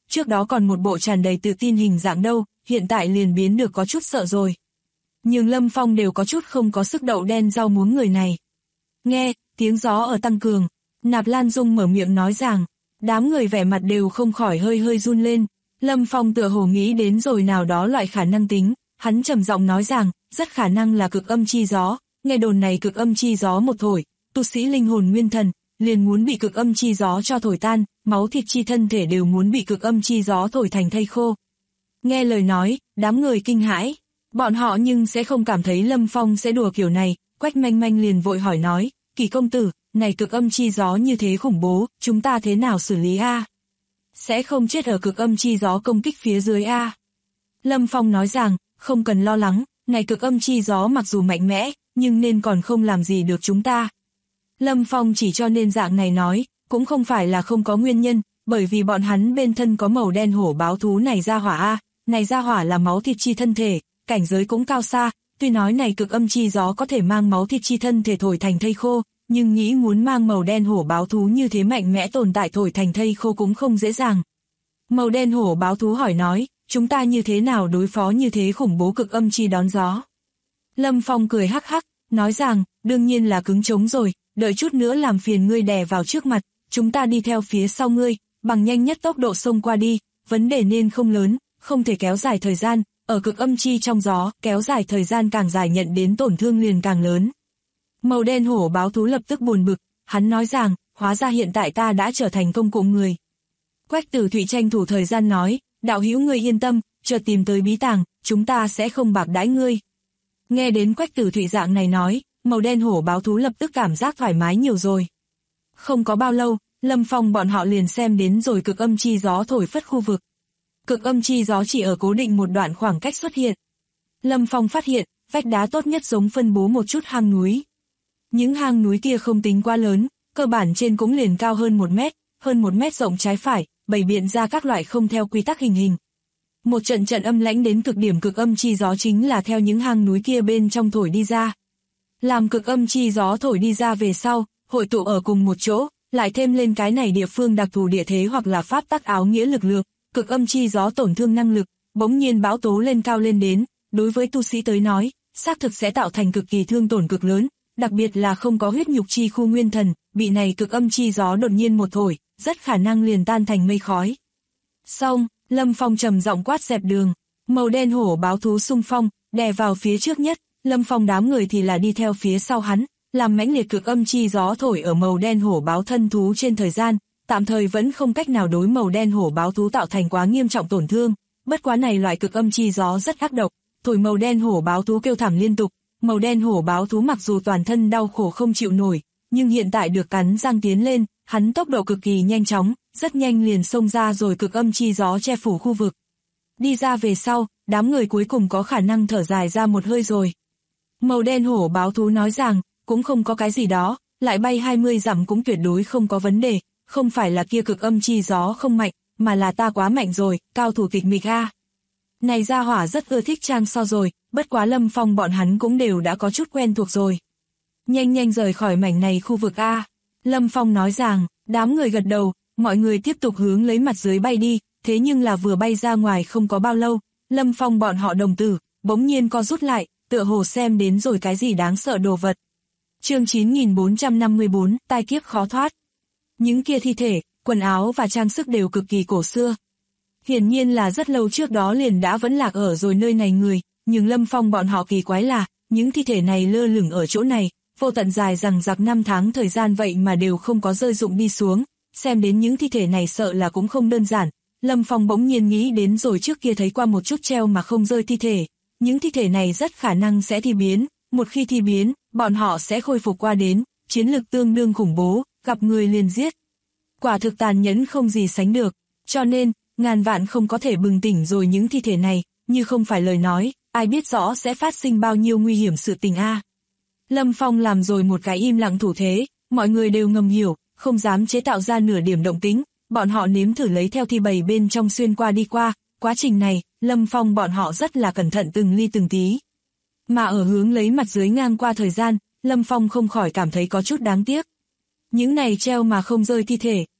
Speaker 2: trước đó còn một bộ tràn đầy tự tin hình dạng đâu, hiện tại liền biến được có chút sợ rồi. Nhưng Lâm Phong đều có chút không có sức đậu đen rau muống người này. Nghe, tiếng gió ở tăng cường, Nạp Lan Dung mở miệng nói rằng, đám người vẻ mặt đều không khỏi hơi hơi run lên. Lâm Phong tựa hồ nghĩ đến rồi nào đó loại khả năng tính, hắn trầm giọng nói rằng, rất khả năng là cực âm chi gió, nghe đồn này cực âm chi gió một thổi, tu sĩ linh hồn nguyên thần, liền muốn bị cực âm chi gió cho thổi tan, máu thịt chi thân thể đều muốn bị cực âm chi gió thổi thành thây khô. Nghe lời nói, đám người kinh hãi, bọn họ nhưng sẽ không cảm thấy Lâm Phong sẽ đùa kiểu này, Quách Manh Manh liền vội hỏi nói, Kỳ công tử, này cực âm chi gió như thế khủng bố, chúng ta thế nào xử lý a? Sẽ không chết ở cực âm chi gió công kích phía dưới a? Lâm Phong nói rằng, không cần lo lắng, này cực âm chi gió mặc dù mạnh mẽ, nhưng nên còn không làm gì được chúng ta. Lâm Phong chỉ cho nên dạng này nói, cũng không phải là không có nguyên nhân, bởi vì bọn hắn bên thân có màu đen hổ báo thú này ra hỏa a, này ra hỏa là máu thịt chi thân thể, cảnh giới cũng cao xa, tuy nói này cực âm chi gió có thể mang máu thịt chi thân thể thổi thành thây khô, nhưng nghĩ muốn mang màu đen hổ báo thú như thế mạnh mẽ tồn tại thổi thành thây khô cũng không dễ dàng. Màu đen hổ báo thú hỏi nói, chúng ta như thế nào đối phó như thế khủng bố cực âm chi đón gió? Lâm Phong cười hắc hắc, nói rằng, đương nhiên là cứng trống rồi, đợi chút nữa làm phiền ngươi đè vào trước mặt, chúng ta đi theo phía sau ngươi, bằng nhanh nhất tốc độ xông qua đi, vấn đề nên không lớn, không thể kéo dài thời gian, ở cực âm chi trong gió, kéo dài thời gian càng dài nhận đến tổn thương liền càng lớn. Màu đen hổ báo thú lập tức buồn bực, hắn nói rằng, hóa ra hiện tại ta đã trở thành công cụ người. Quách Tử Thụy tranh thủ thời gian nói, đạo hữu ngươi yên tâm, chợt tìm tới bí tàng, chúng ta sẽ không bạc đãi ngươi. Nghe đến Quách Tử Thụy dạng này nói, màu đen hổ báo thú lập tức cảm giác thoải mái nhiều rồi. Không có bao lâu, Lâm Phong bọn họ liền xem đến rồi cực âm chi gió thổi phất khu vực. Cực âm chi gió chỉ ở cố định một đoạn khoảng cách xuất hiện. Lâm Phong phát hiện, vách đá tốt nhất giống phân bố một chút hang núi. Những hang núi kia không tính quá lớn, cơ bản trên cũng liền cao hơn 1 mét, hơn 1 mét rộng trái phải, bày biện ra các loại không theo quy tắc hình hình. Một trận âm lãnh đến cực điểm cực âm chi gió chính là theo những hang núi kia bên trong thổi đi ra. Làm cực âm chi gió thổi đi ra về sau, hội tụ ở cùng một chỗ, lại thêm lên cái này địa phương đặc thù địa thế hoặc là pháp tắc áo nghĩa lực lượng, cực âm chi gió tổn thương năng lực, bỗng nhiên bão tố lên cao lên đến, đối với tu sĩ tới nói, xác thực sẽ tạo thành cực kỳ thương tổn cực lớn, đặc biệt là không có huyết nhục chi khu nguyên thần, bị này cực âm chi gió đột nhiên một thổi, rất khả năng liền tan thành mây khói. Xong, Lâm Phong trầm giọng quát dẹp đường, màu đen hổ báo thú xung phong, đè vào phía trước nhất, Lâm Phong đám người thì là đi theo phía sau hắn, làm mãnh liệt cực âm chi gió thổi ở màu đen hổ báo thân thú trên thời gian, tạm thời vẫn không cách nào đối màu đen hổ báo thú tạo thành quá nghiêm trọng tổn thương, bất quá này loại cực âm chi gió rất ác độc, thổi màu đen hổ báo thú kêu thảm liên tục, màu đen hổ báo thú mặc dù toàn thân đau khổ không chịu nổi, nhưng hiện tại được cắn răng tiến lên, hắn tốc độ cực kỳ nhanh chóng, rất nhanh liền xông ra rồi cực âm chi gió che phủ khu vực. Đi ra về sau, đám người cuối cùng có khả năng thở dài ra một hơi rồi. Màu đen hổ báo thú nói rằng, cũng không có cái gì đó, lại bay 20 dặm cũng tuyệt đối không có vấn đề, không phải là kia cực âm chi gió không mạnh, mà là ta quá mạnh rồi, cao thủ tịch mịch a. Này gia hỏa rất ưa thích trang so rồi, bất quá Lâm Phong bọn hắn cũng đều đã có chút quen thuộc rồi. Nhanh nhanh rời khỏi mảnh này khu vực a. Lâm Phong nói rằng, đám người gật đầu, mọi người tiếp tục hướng lấy mặt dưới bay đi, thế nhưng là vừa bay ra ngoài không có bao lâu, Lâm Phong bọn họ đồng tử, bỗng nhiên co rút lại, tựa hồ xem đến rồi cái gì đáng sợ đồ vật. Chương 9454, tai kiếp khó thoát. Những kia thi thể, quần áo và trang sức đều cực kỳ cổ xưa. Hiển nhiên là rất lâu trước đó liền đã vẫn lạc ở rồi nơi này người, nhưng Lâm Phong bọn họ kỳ quái là, những thi thể này lơ lửng ở chỗ này, vô tận dài rằng giặc 5 tháng thời gian vậy mà đều không có rơi rụng đi xuống, xem đến những thi thể này sợ là cũng không đơn giản. Lâm Phong bỗng nhiên nghĩ đến rồi trước kia thấy qua một chút treo mà không rơi thi thể, những thi thể này rất khả năng sẽ thi biến, một khi thi biến, bọn họ sẽ khôi phục qua đến, chiến lực tương đương khủng bố, gặp người liền giết. Quả thực tàn nhẫn không gì sánh được, cho nên, ngàn vạn không có thể bừng tỉnh rồi những thi thể này, như không phải lời nói, ai biết rõ sẽ phát sinh bao nhiêu nguy hiểm sự tình a. Lâm Phong làm rồi một cái im lặng thủ thế, mọi người đều ngầm hiểu, không dám chế tạo ra nửa điểm động tĩnh, bọn họ nếm thử lấy theo thi bầy bên trong xuyên qua đi qua, quá trình này, Lâm Phong bọn họ rất là cẩn thận từng ly từng tí. Mà ở hướng lấy mặt dưới ngang qua thời gian, Lâm Phong không khỏi cảm thấy có chút đáng tiếc. Những này treo mà không rơi thi thể,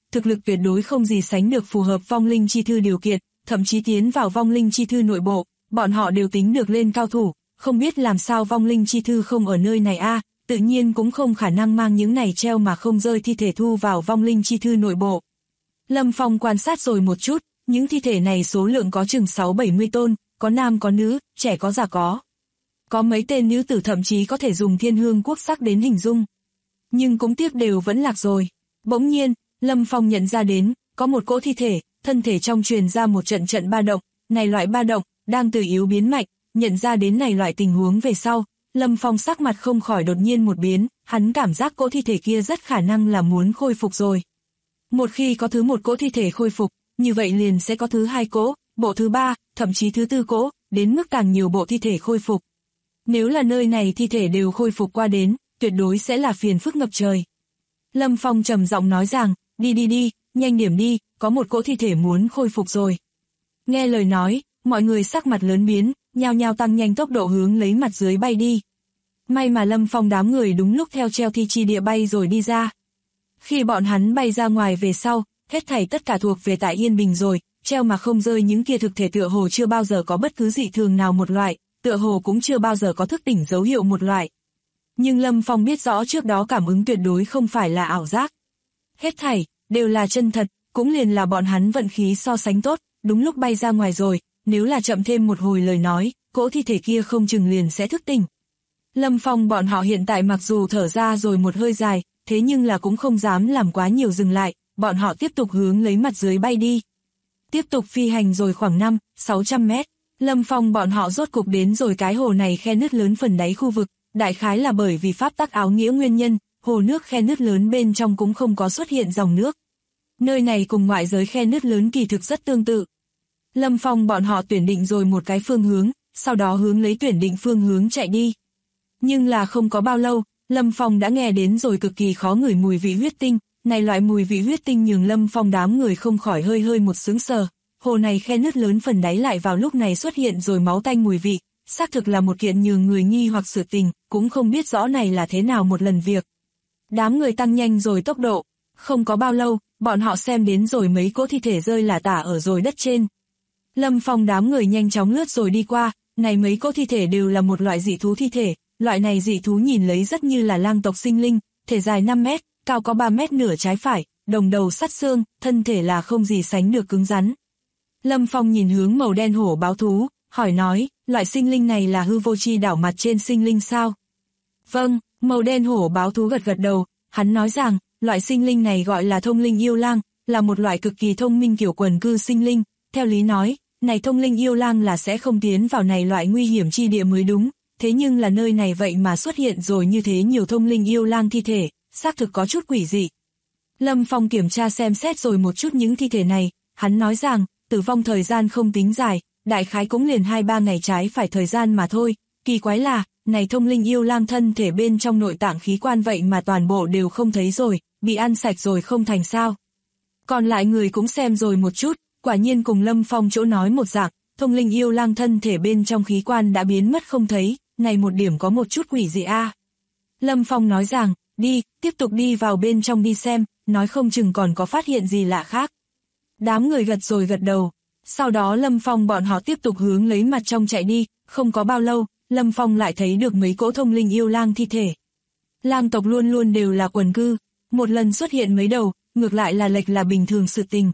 Speaker 2: thực lực tuyệt đối không gì sánh được phù hợp vong linh chi thư điều kiện, thậm chí tiến vào vong linh chi thư nội bộ, bọn họ đều tính được lên cao thủ, không biết làm sao vong linh chi thư không ở nơi này a, tự nhiên cũng không khả năng mang những này treo mà không rơi thi thể thu vào vong linh chi thư nội bộ. Lâm Phong quan sát rồi một chút, những thi thể này số lượng có chừng 6-70 tôn, có nam có nữ, trẻ có già có. Có mấy tên nữ tử thậm chí có thể dùng thiên hương quốc sắc đến hình dung. Nhưng cũng tiếc đều vẫn lạc rồi. Bỗng nhiên, Lâm Phong nhận ra đến, có một cỗ thi thể, thân thể trong truyền ra một trận trận ba động, này loại ba động, đang từ yếu biến mạnh, nhận ra đến này loại tình huống về sau, Lâm Phong sắc mặt không khỏi đột nhiên một biến, hắn cảm giác cỗ thi thể kia rất khả năng là muốn khôi phục rồi. Một khi có thứ một cỗ thi thể khôi phục, như vậy liền sẽ có thứ hai cỗ, bộ thứ ba, thậm chí thứ tư cỗ, đến mức càng nhiều bộ thi thể khôi phục. Nếu là nơi này thi thể đều khôi phục qua đến, tuyệt đối sẽ là phiền phức ngập trời. Lâm Phong trầm giọng nói rằng, đi, nhanh điểm đi, có một cỗ thi thể muốn khôi phục rồi. Nghe lời nói, mọi người sắc mặt lớn biến, nhao nhao tăng nhanh tốc độ hướng lấy mặt dưới bay đi. May mà Lâm Phong đám người đúng lúc theo treo thi chi địa bay rồi đi ra. Khi bọn hắn bay ra ngoài về sau, hết thảy tất cả thuộc về tại yên bình rồi, treo mà không rơi những kia thực thể tựa hồ chưa bao giờ có bất cứ dị thường nào một loại, tựa hồ cũng chưa bao giờ có thức tỉnh dấu hiệu một loại. Nhưng Lâm Phong biết rõ trước đó cảm ứng tuyệt đối không phải là ảo giác. Hết thảy, đều là chân thật, cũng liền là bọn hắn vận khí so sánh tốt, đúng lúc bay ra ngoài rồi, nếu là chậm thêm một hồi lời nói, cỗ thi thể kia không chừng liền sẽ thức tỉnh. Lâm Phong bọn họ hiện tại mặc dù thở ra rồi một hơi dài, thế nhưng là cũng không dám làm quá nhiều dừng lại, bọn họ tiếp tục hướng lấy mặt dưới bay đi. Tiếp tục phi hành rồi khoảng 500-600 mét, Lâm Phong bọn họ rốt cục đến rồi cái hồ này khe nứt lớn phần đáy khu vực, đại khái là bởi vì pháp tắc áo nghĩa nguyên nhân, hồ nước khe nứt lớn bên trong cũng không có xuất hiện dòng nước. Nơi này cùng ngoại giới khe nứt lớn kỳ thực rất tương tự. Lâm Phong bọn họ tuyển định rồi một cái phương hướng, sau đó hướng lấy tuyển định phương hướng chạy đi. Nhưng là không có bao lâu, Lâm Phong đã nghe đến rồi cực kỳ khó ngửi mùi vị huyết tinh, này loại mùi vị huyết tinh nhường Lâm Phong đám người không khỏi hơi một sướng sờ. Hồ này khe nứt lớn phần đáy lại vào lúc này xuất hiện rồi máu tanh mùi vị, xác thực là một kiện nhường người nghi hoặc sự tình, cũng không biết rõ này là thế nào một lần việc. Đám người tăng nhanh rồi tốc độ, không có bao lâu, bọn họ xem đến rồi mấy cỗ thi thể rơi lả tả ở rồi đất trên. Lâm Phong đám người nhanh chóng lướt rồi đi qua, này mấy cỗ thi thể đều là một loại dị thú thi thể, loại này dị thú nhìn lấy rất như là lang tộc sinh linh, thể dài 5 mét, cao có 3 mét nửa trái phải, đồng đầu sắt xương, thân thể là không gì sánh được cứng rắn. Lâm Phong nhìn hướng màu đen hổ báo thú, hỏi nói, loại sinh linh này là hư vô chi đảo mặt trên sinh linh sao? Vâng, màu đen hổ báo thú gật đầu, hắn nói rằng, loại sinh linh này gọi là thông linh yêu lang, là một loại cực kỳ thông minh kiểu quần cư sinh linh, theo lý nói, này thông linh yêu lang là sẽ không tiến vào này loại nguy hiểm chi địa mới đúng, thế nhưng là nơi này vậy mà xuất hiện rồi như thế nhiều thông linh yêu lang thi thể, xác thực có chút quỷ dị. Lâm Phong kiểm tra xem xét rồi một chút những thi thể này, hắn nói rằng, tử vong thời gian không tính dài, đại khái cũng liền 2-3 ngày trái phải thời gian mà thôi, kỳ quái là, này thông linh yêu lang thân thể bên trong nội tạng khí quan vậy mà toàn bộ đều không thấy rồi, bị ăn sạch rồi không thành sao. Còn lại người cũng xem rồi một chút, quả nhiên cùng Lâm Phong chỗ nói một dạng, thông linh yêu lang thân thể bên trong khí quan đã biến mất không thấy, này một điểm có một chút quỷ dị a. Lâm Phong nói rằng, đi, tiếp tục đi vào bên trong đi xem, nói không chừng còn có phát hiện gì lạ khác. Đám người gật đầu, sau đó Lâm Phong bọn họ tiếp tục hướng lấy mặt trong chạy đi, không có bao lâu, Lâm Phong lại thấy được mấy cỗ thông linh yêu lang thi thể. Lang tộc luôn luôn đều là quần cư, một lần xuất hiện mấy đầu, ngược lại là lệch là bình thường sự tình.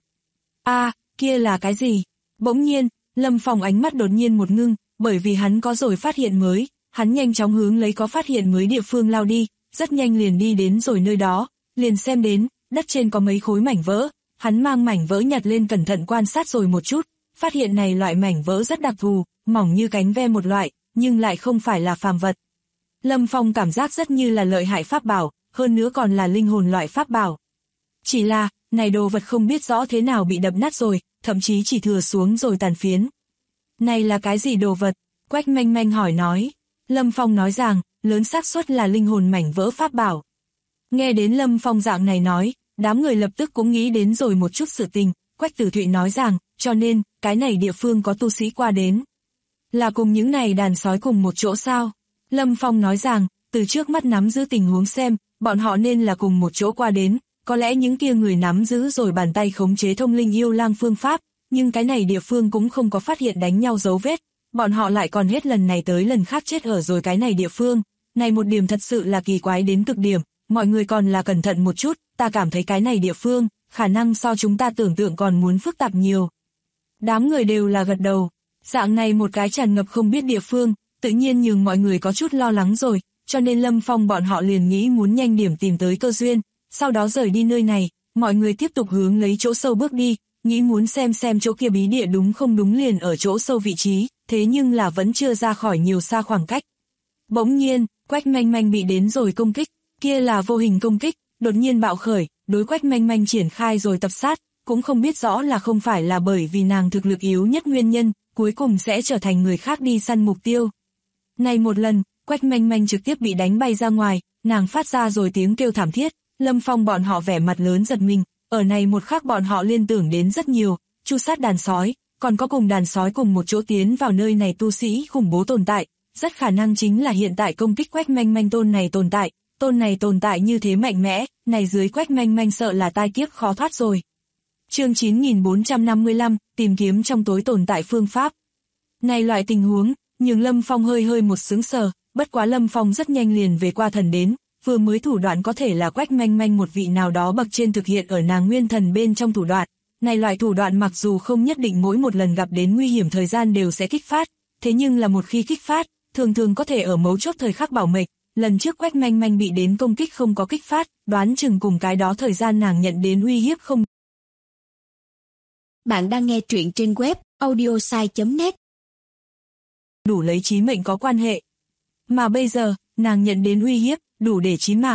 Speaker 2: Kia là cái gì? Bỗng nhiên, Lâm Phong ánh mắt đột nhiên một ngưng, bởi vì hắn có rồi phát hiện mới, hắn nhanh chóng hướng lấy có phát hiện mới địa phương lao đi, rất nhanh liền đi đến rồi nơi đó, liền xem đến, đất trên có mấy khối mảnh vỡ, hắn mang mảnh vỡ nhặt lên cẩn thận quan sát rồi một chút, phát hiện này loại mảnh vỡ rất đặc thù, mỏng như cánh ve một loại, nhưng lại không phải là phàm vật. Lâm Phong cảm giác rất như là lợi hại pháp bảo, hơn nữa còn là linh hồn loại pháp bảo. Chỉ là, này đồ vật không biết rõ thế nào bị đập nát rồi, thậm chí chỉ thừa xuống rồi tàn phiến. Này là cái gì đồ vật? Quách Manh Manh hỏi nói. Lâm Phong nói rằng, lớn xác suất là linh hồn mảnh vỡ pháp bảo. Nghe đến Lâm Phong dạng này nói, đám người lập tức cũng nghĩ đến rồi một chút sự tình, Quách Tử Thụy nói rằng, cho nên, cái này địa phương có tu sĩ qua đến. Là cùng những này đàn sói cùng một chỗ sao? Lâm Phong nói rằng, từ trước mắt nắm giữ tình huống xem, bọn họ nên là cùng một chỗ qua đến, Có lẽ những kia người nắm giữ rồi bàn tay khống chế thông linh yêu lang phương pháp, nhưng cái này địa phương cũng không có phát hiện đánh nhau dấu vết, bọn họ lại còn hết lần này tới lần khác chết ở rồi cái này địa phương. Này một điểm thật sự là kỳ quái đến cực điểm, mọi người còn là cẩn thận một chút, ta cảm thấy cái này địa phương, khả năng so chúng ta tưởng tượng còn muốn phức tạp nhiều. Đám người đều là gật đầu, dạng này một cái tràn ngập không biết địa phương, tự nhiên nhường mọi người có chút lo lắng rồi, cho nên Lâm Phong bọn họ liền nghĩ muốn nhanh điểm tìm tới cơ duyên, sau đó rời đi nơi này, mọi người tiếp tục hướng lấy chỗ sâu bước đi, nghĩ muốn xem chỗ kia bí địa đúng không đúng liền ở chỗ sâu vị trí, thế nhưng là vẫn chưa ra khỏi nhiều xa khoảng cách. Bỗng nhiên, Quách Manh Manh bị đến rồi công kích, kia là vô hình công kích, đột nhiên bạo khởi, đối Quách Manh Manh triển khai rồi tập sát, cũng không biết rõ là không phải là bởi vì nàng thực lực yếu nhất nguyên nhân, cuối cùng sẽ trở thành người khác đi săn mục tiêu. Này một lần, Quách Manh Manh trực tiếp bị đánh bay ra ngoài, nàng phát ra rồi tiếng kêu thảm thiết, Lâm Phong bọn họ vẻ mặt lớn giật mình, ở này một khắc bọn họ liên tưởng đến rất nhiều, chu sát đàn sói, còn có cùng đàn sói cùng một chỗ tiến vào nơi này tu sĩ khủng bố tồn tại, rất khả năng chính là hiện tại công kích Quách Manh Manh tôn này tồn tại như thế mạnh mẽ, này dưới Quách Manh Manh sợ là tai kiếp khó thoát rồi. Chương 9455, tìm kiếm trong tối tồn tại phương pháp. Này loại tình huống, nhưng Lâm Phong hơi một sững sờ, bất quá Lâm Phong rất nhanh liền về qua thần đến, vừa mới thủ đoạn có thể là Quách Manh Manh một vị nào đó bậc trên thực hiện ở nàng nguyên thần bên trong thủ đoạn. Này loại thủ đoạn mặc dù không nhất định mỗi một lần gặp đến nguy hiểm thời gian đều sẽ kích phát, thế nhưng là một khi kích phát, thường có thể ở mấu chốt thời khắc bảo mệnh. Lần trước Quách Manh Manh bị đến công kích không có kích phát, đoán chừng cùng cái đó thời gian nàng nhận đến uy hiếp không.
Speaker 3: Bạn đang nghe truyện trên web audiosai.net.
Speaker 2: Đủ lấy chí mệnh có quan hệ. Mà bây giờ, nàng nhận đến uy hiếp, đủ để chí mạng.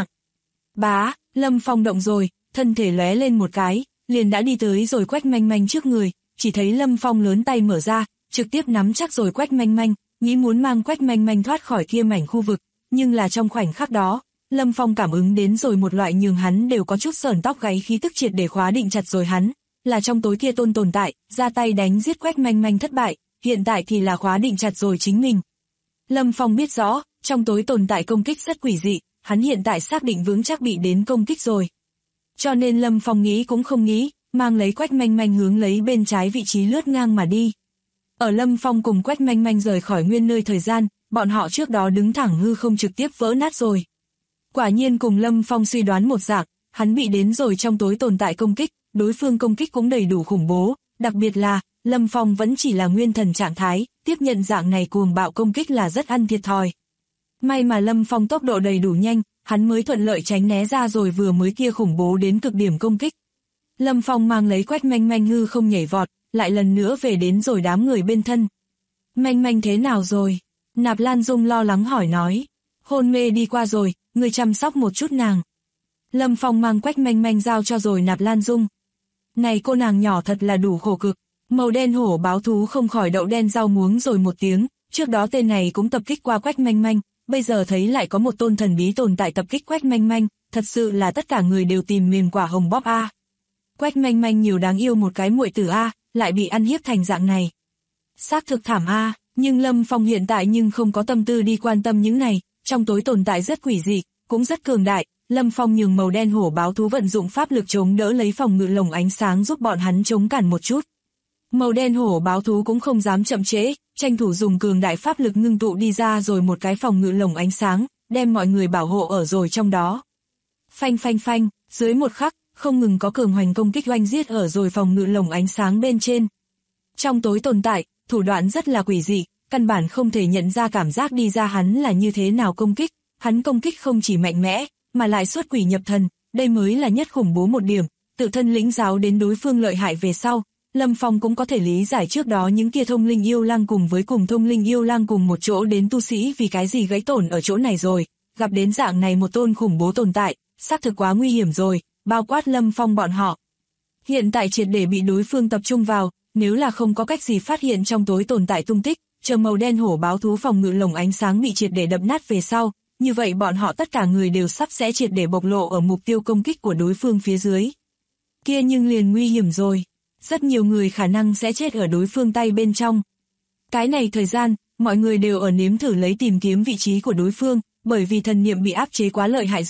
Speaker 2: Bá, Lâm Phong động rồi, thân thể lóe lên một cái, liền đã đi tới rồi Quách Manh Manh trước người, chỉ thấy Lâm Phong lớn tay mở ra, trực tiếp nắm chắc rồi Quách Manh Manh, nghĩ muốn mang Quách Manh Manh thoát khỏi kia mảnh khu vực, nhưng là trong khoảnh khắc đó, Lâm Phong cảm ứng đến rồi một loại nhường hắn đều có chút sởn tóc gáy khí tức triệt để khóa định chặt rồi hắn, là trong tối kia tồn tại, ra tay đánh giết Quách Manh Manh thất bại, hiện tại thì là khóa định chặt rồi chính mình. Lâm Phong biết rõ, trong tối tồn tại công kích rất quỷ dị, hắn hiện tại xác định vững chắc bị đến công kích rồi. Cho nên Lâm Phong nghĩ cũng không nghĩ, mang lấy Quách Manh Manh hướng lấy bên trái vị trí lướt ngang mà đi. Ở Lâm Phong cùng Quách Manh Manh rời khỏi nguyên nơi thời gian, bọn họ trước đó đứng thẳng hư không trực tiếp vỡ nát rồi. Quả nhiên cùng Lâm Phong suy đoán một dạng, hắn bị đến rồi trong tối tồn tại công kích, đối phương công kích cũng đầy đủ khủng bố, đặc biệt là, Lâm Phong vẫn chỉ là nguyên thần trạng thái, tiếp nhận dạng này cuồng bạo công kích là rất ăn thiệt thòi. May mà Lâm Phong tốc độ đầy đủ nhanh, hắn mới thuận lợi tránh né ra rồi vừa mới kia khủng bố đến cực điểm công kích. Lâm Phong mang lấy Quách Manh Manh hư không nhảy vọt, lại lần nữa về đến rồi đám người bên thân. Manh Manh thế nào rồi? Nạp Lan Dung lo lắng hỏi nói. Hôn mê đi qua rồi, người chăm sóc một chút nàng. Lâm Phong mang Quách Manh Manh giao cho rồi Nạp Lan Dung. Này cô nàng nhỏ thật là đủ khổ cực. Màu đen hổ báo thú không khỏi đậu đen rau muống rồi một tiếng, trước đó tên này cũng tập kích qua Quách Manh Manh, bây giờ thấy lại có một tôn thần bí tồn tại tập kích Quách Manh Manh, thật sự là tất cả người đều tìm miền quả hồng bóp a. Quách Manh Manh nhiều đáng yêu một cái muội tử a, lại bị ăn hiếp thành dạng này. Xác thực thảm a, nhưng Lâm Phong hiện tại nhưng không có tâm tư đi quan tâm những này, trong tối tồn tại rất quỷ dị, cũng rất cường đại, Lâm Phong nhường màu đen hổ báo thú vận dụng pháp lực chống đỡ lấy phòng ngự lồng ánh sáng giúp bọn hắn chống cản một chút. Màu đen hổ báo thú cũng không dám chậm trễ, tranh thủ dùng cường đại pháp lực ngưng tụ đi ra rồi một cái phòng ngự lồng ánh sáng, đem mọi người bảo hộ ở rồi trong đó. Phanh phanh phanh, dưới một khắc, không ngừng có cường hoành công kích oanh giết ở rồi phòng ngự lồng ánh sáng bên trên. Trong tối tồn tại, thủ đoạn rất là quỷ dị, căn bản không thể nhận ra cảm giác đi ra hắn là như thế nào công kích, hắn công kích không chỉ mạnh mẽ, mà lại xuất quỷ nhập thần, đây mới là nhất khủng bố một điểm, tự thân lĩnh giáo đến đối phương lợi hại về sau. Lâm Phong cũng có thể lý giải trước đó những kia thông linh yêu lang cùng thông linh yêu lang cùng một chỗ đến tu sĩ vì cái gì gãy tổn ở chỗ này rồi, gặp đến dạng này một tôn khủng bố tồn tại, xác thực quá nguy hiểm rồi, bao quát Lâm Phong bọn họ. Hiện tại triệt để bị đối phương tập trung vào, nếu là không có cách gì phát hiện trong tối tồn tại tung tích, chờ màu đen hổ báo thú phòng ngự lồng ánh sáng bị triệt để đập nát về sau, như vậy bọn họ tất cả người đều sắp sẽ triệt để bộc lộ ở mục tiêu công kích của đối phương phía dưới. Kia nhưng liền nguy hiểm rồi. Rất nhiều người khả năng sẽ chết ở đối phương tay bên trong. Cái này thời gian, mọi người đều ở nếm thử lấy tìm kiếm vị trí của đối phương, bởi vì thần niệm bị áp chế quá lợi hại rồi,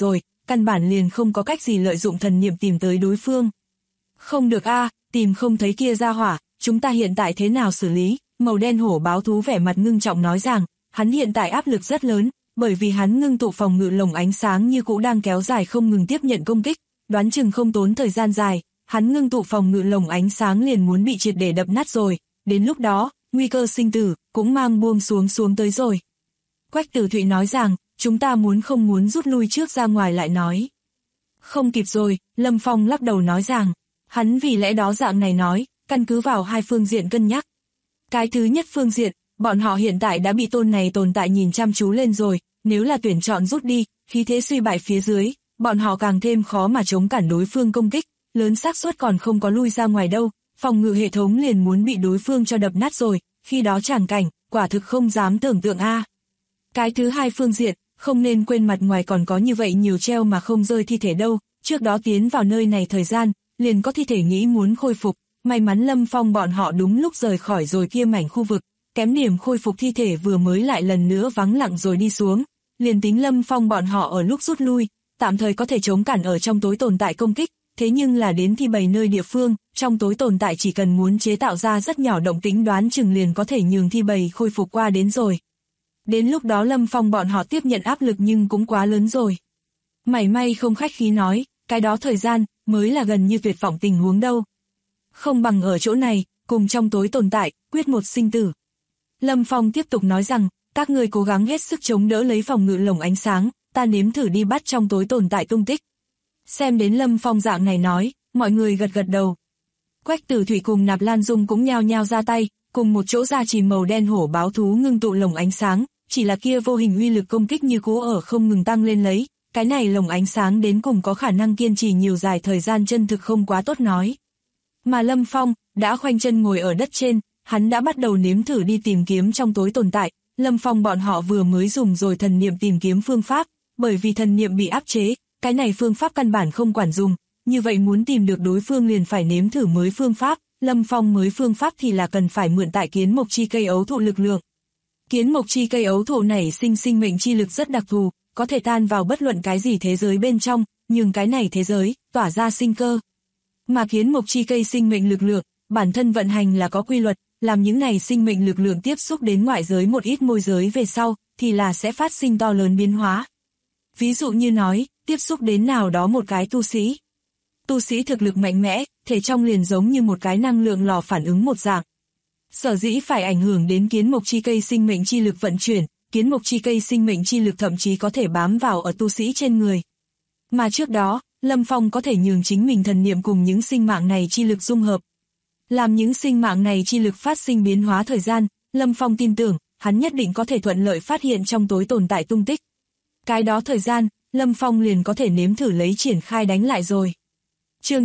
Speaker 2: căn bản liền không có cách gì lợi dụng thần niệm tìm tới đối phương. Không được a, tìm không thấy kia ra hỏa, chúng ta hiện tại thế nào xử lý? Màu đen hổ báo thú vẻ mặt ngưng trọng nói rằng, hắn hiện tại áp lực rất lớn, bởi vì hắn ngưng tụ phòng ngự lồng ánh sáng như cũ đang kéo dài không ngừng tiếp nhận công kích, đoán chừng không tốn thời gian dài, hắn ngưng tụ phòng ngự lồng ánh sáng liền muốn bị triệt để đập nát rồi, đến lúc đó, nguy cơ sinh tử cũng mang buông xuống tới rồi. Quách Tử Thụy nói rằng, chúng ta không muốn rút lui trước ra ngoài lại nói. Không kịp rồi, Lâm Phong lắc đầu nói rằng, hắn vì lẽ đó dạng này nói, căn cứ vào hai phương diện cân nhắc. Cái thứ nhất phương diện, bọn họ hiện tại đã bị tôn này tồn tại nhìn chăm chú lên rồi, nếu là tuyển chọn rút đi, khí thế suy bại phía dưới, bọn họ càng thêm khó mà chống cản đối phương công kích, lớn xác suất còn không có lui ra ngoài đâu, phòng ngự hệ thống liền muốn bị đối phương cho đập nát rồi, khi đó tràng cảnh, quả thực không dám tưởng tượng a. Cái thứ hai phương diện, không nên quên mặt ngoài còn có như vậy nhiều treo mà không rơi thi thể đâu, trước đó tiến vào nơi này thời gian, liền có thi thể nghĩ muốn khôi phục, may mắn Lâm Phong bọn họ đúng lúc rời khỏi rồi kia mảnh khu vực, kém điểm khôi phục thi thể vừa mới lại lần nữa vắng lặng rồi đi xuống, liền tính Lâm Phong bọn họ ở lúc rút lui, tạm thời có thể chống cản ở trong tối tồn tại công kích, thế nhưng là đến thi bầy nơi địa phương, trong tối tồn tại chỉ cần muốn chế tạo ra rất nhỏ động tĩnh đoán chừng liền có thể nhường thi bầy khôi phục qua đến rồi. Đến lúc đó Lâm Phong bọn họ tiếp nhận áp lực nhưng cũng quá lớn rồi. Mảy may không khách khí nói, cái đó thời gian mới là gần như tuyệt vọng tình huống đâu. Không bằng ở chỗ này, cùng trong tối tồn tại, quyết một sinh tử. Lâm Phong tiếp tục nói rằng, các người cố gắng hết sức chống đỡ lấy phòng ngự lồng ánh sáng, ta nếm thử đi bắt trong tối tồn tại tung tích. Xem đến Lâm Phong dạng này nói, mọi người gật gật đầu. Quách Tử Thụy cùng Nạp Lan Dung cũng nhao nhao ra tay, cùng một chỗ ra chỉ màu đen hổ báo thú ngưng tụ lồng ánh sáng, chỉ là kia vô hình uy lực công kích như cũ ở không ngừng tăng lên lấy, cái này lồng ánh sáng đến cùng có khả năng kiên trì nhiều dài thời gian chân thực không quá tốt nói. Mà Lâm Phong, đã khoanh chân ngồi ở đất trên, hắn đã bắt đầu nếm thử đi tìm kiếm trong tối tồn tại, Lâm Phong bọn họ vừa mới dùng rồi thần niệm tìm kiếm phương pháp, bởi vì thần niệm bị áp chế, cái này phương pháp căn bản không quản dùng, như vậy muốn tìm được đối phương liền phải nếm thử mới phương pháp, Lâm Phong mới phương pháp thì là cần phải mượn tại kiến mộc chi cây ấu thụ lực lượng. Kiến mộc chi cây ấu thụ này sinh mệnh chi lực rất đặc thù, có thể tan vào bất luận cái gì thế giới bên trong, nhưng cái này thế giới, tỏa ra sinh cơ. Mà kiến mộc chi cây sinh mệnh lực lượng, bản thân vận hành là có quy luật, làm những này sinh mệnh lực lượng tiếp xúc đến ngoại giới một ít môi giới về sau, thì là sẽ phát sinh to lớn biến hóa. Ví dụ như nói, tiếp xúc đến nào đó một cái tu sĩ. Tu sĩ thực lực mạnh mẽ, thể trong liền giống như một cái năng lượng lò phản ứng một dạng. Sở dĩ phải ảnh hưởng đến kiến mộc chi cây sinh mệnh chi lực vận chuyển, kiến mộc chi cây sinh mệnh chi lực thậm chí có thể bám vào ở tu sĩ trên người. Mà trước đó, Lâm Phong có thể nhường chính mình thần niệm cùng những sinh mạng này chi lực dung hợp. Làm những sinh mạng này chi lực phát sinh biến hóa thời gian, Lâm Phong tin tưởng, hắn nhất định có thể thuận lợi phát hiện trong tối tồn tại tung tích. Cái đó thời gian, Lâm Phong liền có thể nếm thử lấy triển khai đánh lại rồi. Chương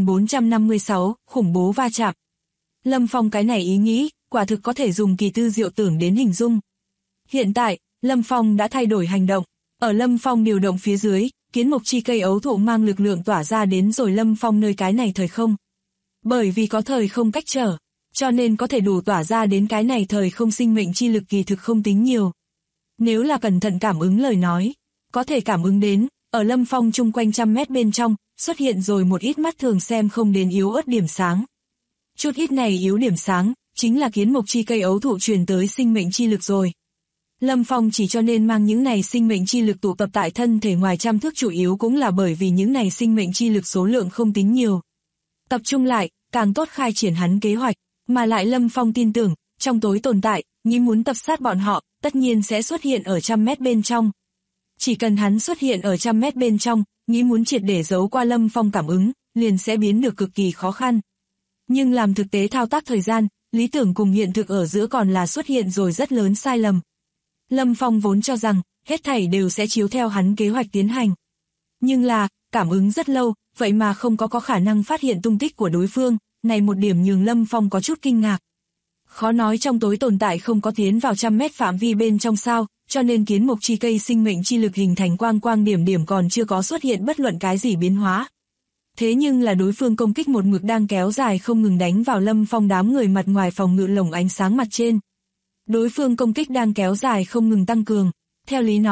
Speaker 2: 9456, khủng bố va chạm. Lâm Phong cái này ý nghĩ, quả thực có thể dùng kỳ tư diệu tưởng đến hình dung. Hiện tại, Lâm Phong đã thay đổi hành động. Ở Lâm Phong điều động phía dưới, kiến mộc chi cây ấu thụ mang lực lượng tỏa ra đến rồi Lâm Phong nơi cái này thời không. Bởi vì có thời không cách trở, cho nên có thể đủ tỏa ra đến cái này thời không sinh mệnh chi lực kỳ thực không tính nhiều. Nếu là cẩn thận cảm ứng lời nói, có thể cảm ứng đến, ở Lâm Phong chung quanh 100 mét bên trong, xuất hiện rồi một ít mắt thường xem không đến yếu ớt điểm sáng. Chút ít này yếu điểm sáng, chính là kiến mộc chi cây ấu thụ truyền tới sinh mệnh chi lực rồi. Lâm Phong chỉ cho nên mang những này sinh mệnh chi lực tụ tập tại thân thể ngoài 100 thước chủ yếu cũng là bởi vì những này sinh mệnh chi lực số lượng không tính nhiều. Tập trung lại, càng tốt khai triển hắn kế hoạch, mà lại Lâm Phong tin tưởng, trong tối tồn tại, nghĩ muốn tập sát bọn họ, tất nhiên sẽ xuất hiện ở 100 mét bên trong. Chỉ cần hắn xuất hiện ở 100 mét bên trong, nghĩ muốn triệt để giấu qua Lâm Phong cảm ứng, liền sẽ biến được cực kỳ khó khăn. Nhưng làm thực tế thao tác thời gian, lý tưởng cùng hiện thực ở giữa còn là xuất hiện rồi rất lớn sai lầm. Lâm Phong vốn cho rằng, hết thảy đều sẽ chiếu theo hắn kế hoạch tiến hành. Nhưng là, cảm ứng rất lâu, vậy mà không có khả năng phát hiện tung tích của đối phương, này một điểm nhường Lâm Phong có chút kinh ngạc. Khó nói trong tối tồn tại không có tiến vào 100 mét phạm vi bên trong sao, cho nên kiến mộc chi cây sinh mệnh chi lực hình thành quang điểm còn chưa có xuất hiện bất luận cái gì biến hóa. Thế nhưng là đối phương công kích một mực đang kéo dài không ngừng đánh vào Lâm Phong đám người mặt ngoài phòng ngự lồng ánh sáng mặt trên. Đối phương công kích đang kéo dài không ngừng tăng cường, theo lý nói,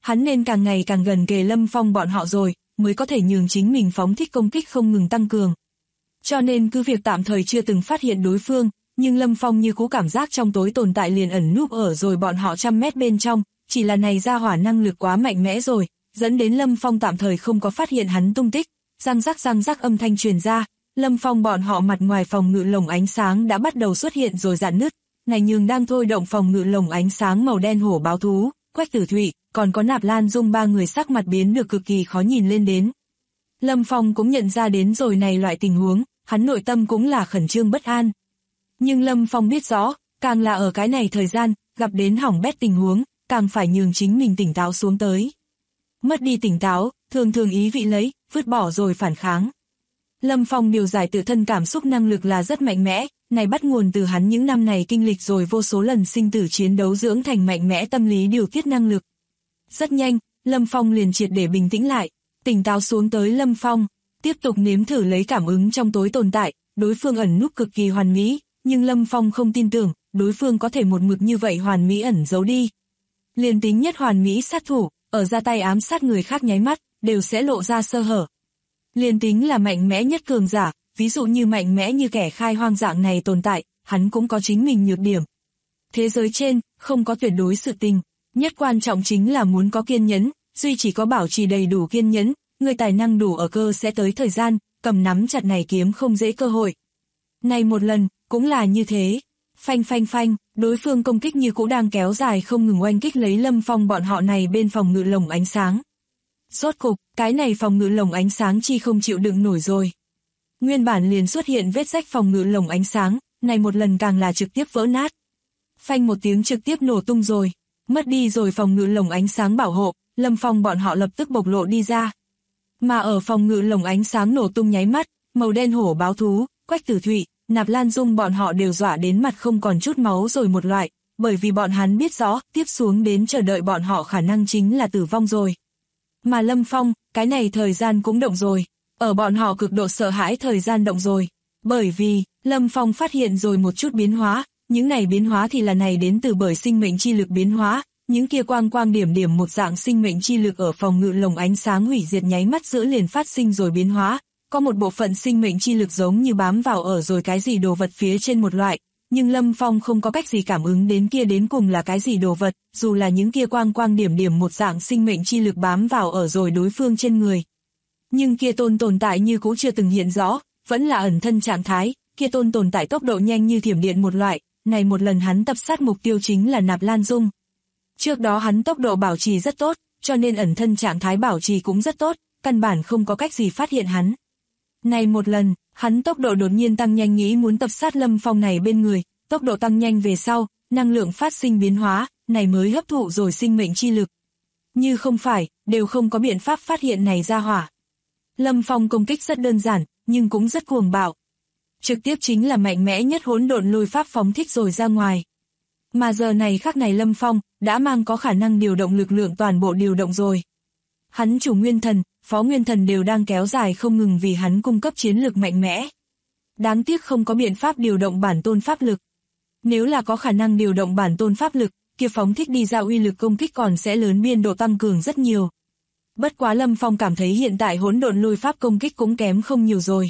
Speaker 2: hắn nên càng ngày càng gần kề Lâm Phong bọn họ rồi, mới có thể nhường chính mình phóng thích công kích không ngừng tăng cường. Cho nên cứ việc tạm thời chưa từng phát hiện đối phương, nhưng Lâm Phong như cũ cảm giác trong tối tồn tại liền ẩn núp ở rồi bọn họ 100 mét bên trong, chỉ là này ra hỏa năng lực quá mạnh mẽ rồi, dẫn đến Lâm Phong tạm thời không có phát hiện hắn tung tích. Răng rắc âm thanh truyền ra, Lâm Phong bọn họ mặt ngoài phòng ngự lồng ánh sáng đã bắt đầu xuất hiện rồi rạn nứt, này nhường đang thôi động phòng ngự lồng ánh sáng màu đen hổ báo thú, Quách Tử Thụy, còn có Nạp Lan Dung ba người sắc mặt biến được cực kỳ khó nhìn lên đến. Lâm Phong cũng nhận ra đến rồi này loại tình huống, hắn nội tâm cũng là khẩn trương bất an. Nhưng Lâm Phong biết rõ, càng là ở cái này thời gian, gặp đến hỏng bét tình huống, càng phải nhường chính mình tỉnh táo xuống tới. Mất đi tỉnh táo, thường ý vị lấy, vứt bỏ rồi phản kháng. Lâm Phong điều giải tự thân cảm xúc năng lực là rất mạnh mẽ, này bắt nguồn từ hắn những năm này kinh lịch rồi vô số lần sinh tử chiến đấu dưỡng thành mạnh mẽ tâm lý điều tiết năng lực. Rất nhanh, Lâm Phong liền triệt để bình tĩnh lại, tỉnh táo xuống tới Lâm Phong, tiếp tục nếm thử lấy cảm ứng trong tối tồn tại, đối phương ẩn núp cực kỳ hoàn mỹ, nhưng Lâm Phong không tin tưởng, đối phương có thể một mực như vậy hoàn mỹ ẩn giấu đi. Liền tính nhất hoàn mỹ sát thủ, ở ra tay ám sát người khác nháy mắt, đều sẽ lộ ra sơ hở. Liền tính là mạnh mẽ nhất cường giả, ví dụ như mạnh mẽ như kẻ khai hoang dạng này tồn tại, hắn cũng có chính mình nhược điểm. Thế giới trên, không có tuyệt đối sự tình, nhất quan trọng chính là muốn có kiên nhẫn, duy chỉ có bảo trì đầy đủ kiên nhẫn, người tài năng đủ ở cơ sẽ tới thời gian, cầm nắm chặt này kiếm không dễ cơ hội. Này một lần, cũng là như thế. Phanh, đối phương công kích như cũ đang kéo dài không ngừng oanh kích lấy Lâm Phong bọn họ này bên phòng ngự lồng ánh sáng. Rốt cục, cái này phòng ngự lồng ánh sáng chi không chịu đựng nổi rồi. Nguyên bản liền xuất hiện vết rách phòng ngự lồng ánh sáng, này một lần càng là trực tiếp vỡ nát. Phanh một tiếng trực tiếp nổ tung rồi, mất đi rồi phòng ngự lồng ánh sáng bảo hộ, Lâm Phong bọn họ lập tức bộc lộ đi ra. Mà ở phòng ngự lồng ánh sáng nổ tung nháy mắt, màu đen hổ báo thú, Quách Tử Thụy, Nạp Lan Dung bọn họ đều dọa đến mặt không còn chút máu rồi một loại, bởi vì bọn hắn biết rõ, tiếp xuống đến chờ đợi bọn họ khả năng chính là tử vong rồi. Mà Lâm Phong, cái này thời gian cũng động rồi, ở bọn họ cực độ sợ hãi thời gian động rồi, bởi vì, Lâm Phong phát hiện rồi một chút biến hóa, những này biến hóa thì là này đến từ bởi sinh mệnh chi lực biến hóa, những kia quang điểm một dạng sinh mệnh chi lực ở phòng ngự lồng ánh sáng hủy diệt nháy mắt giữa liền phát sinh rồi biến hóa. Có một bộ phận sinh mệnh chi lực giống như bám vào ở rồi cái gì đồ vật phía trên một loại, nhưng Lâm Phong không có cách gì cảm ứng đến kia đến cùng là cái gì đồ vật, dù là những kia quang điểm một dạng sinh mệnh chi lực bám vào ở rồi đối phương trên người. Nhưng kia tồn tại như cũ chưa từng hiện rõ, vẫn là ẩn thân trạng thái, kia tồn tại tốc độ nhanh như thiểm điện một loại, này một lần hắn tập sát mục tiêu chính là Nạp Lan Dung. Trước đó hắn tốc độ bảo trì rất tốt, cho nên ẩn thân trạng thái bảo trì cũng rất tốt, căn bản không có cách gì phát hiện hắn. Này một lần, hắn tốc độ đột nhiên tăng nhanh nghĩ muốn tập sát Lâm Phong này bên người, tốc độ tăng nhanh về sau, năng lượng phát sinh biến hóa, này mới hấp thụ rồi sinh mệnh chi lực. Như không phải, đều không có biện pháp phát hiện này ra hỏa. Lâm Phong công kích rất đơn giản, nhưng cũng rất cuồng bạo. Trực tiếp chính là mạnh mẽ nhất hỗn độn lôi pháp phóng thích rồi ra ngoài. Mà giờ này khắc này Lâm Phong, đã mang có khả năng điều động lực lượng toàn bộ điều động rồi. Hắn chủ nguyên thần, phó nguyên thần đều đang kéo dài không ngừng vì hắn cung cấp chiến lực mạnh mẽ. Đáng tiếc không có biện pháp điều động bản tôn pháp lực. Nếu là có khả năng điều động bản tôn pháp lực, kia phóng thích đi ra uy lực công kích còn sẽ lớn biên độ tăng cường rất nhiều. Bất quá Lâm Phong cảm thấy hiện tại hỗn độn lôi pháp công kích cũng kém không nhiều rồi.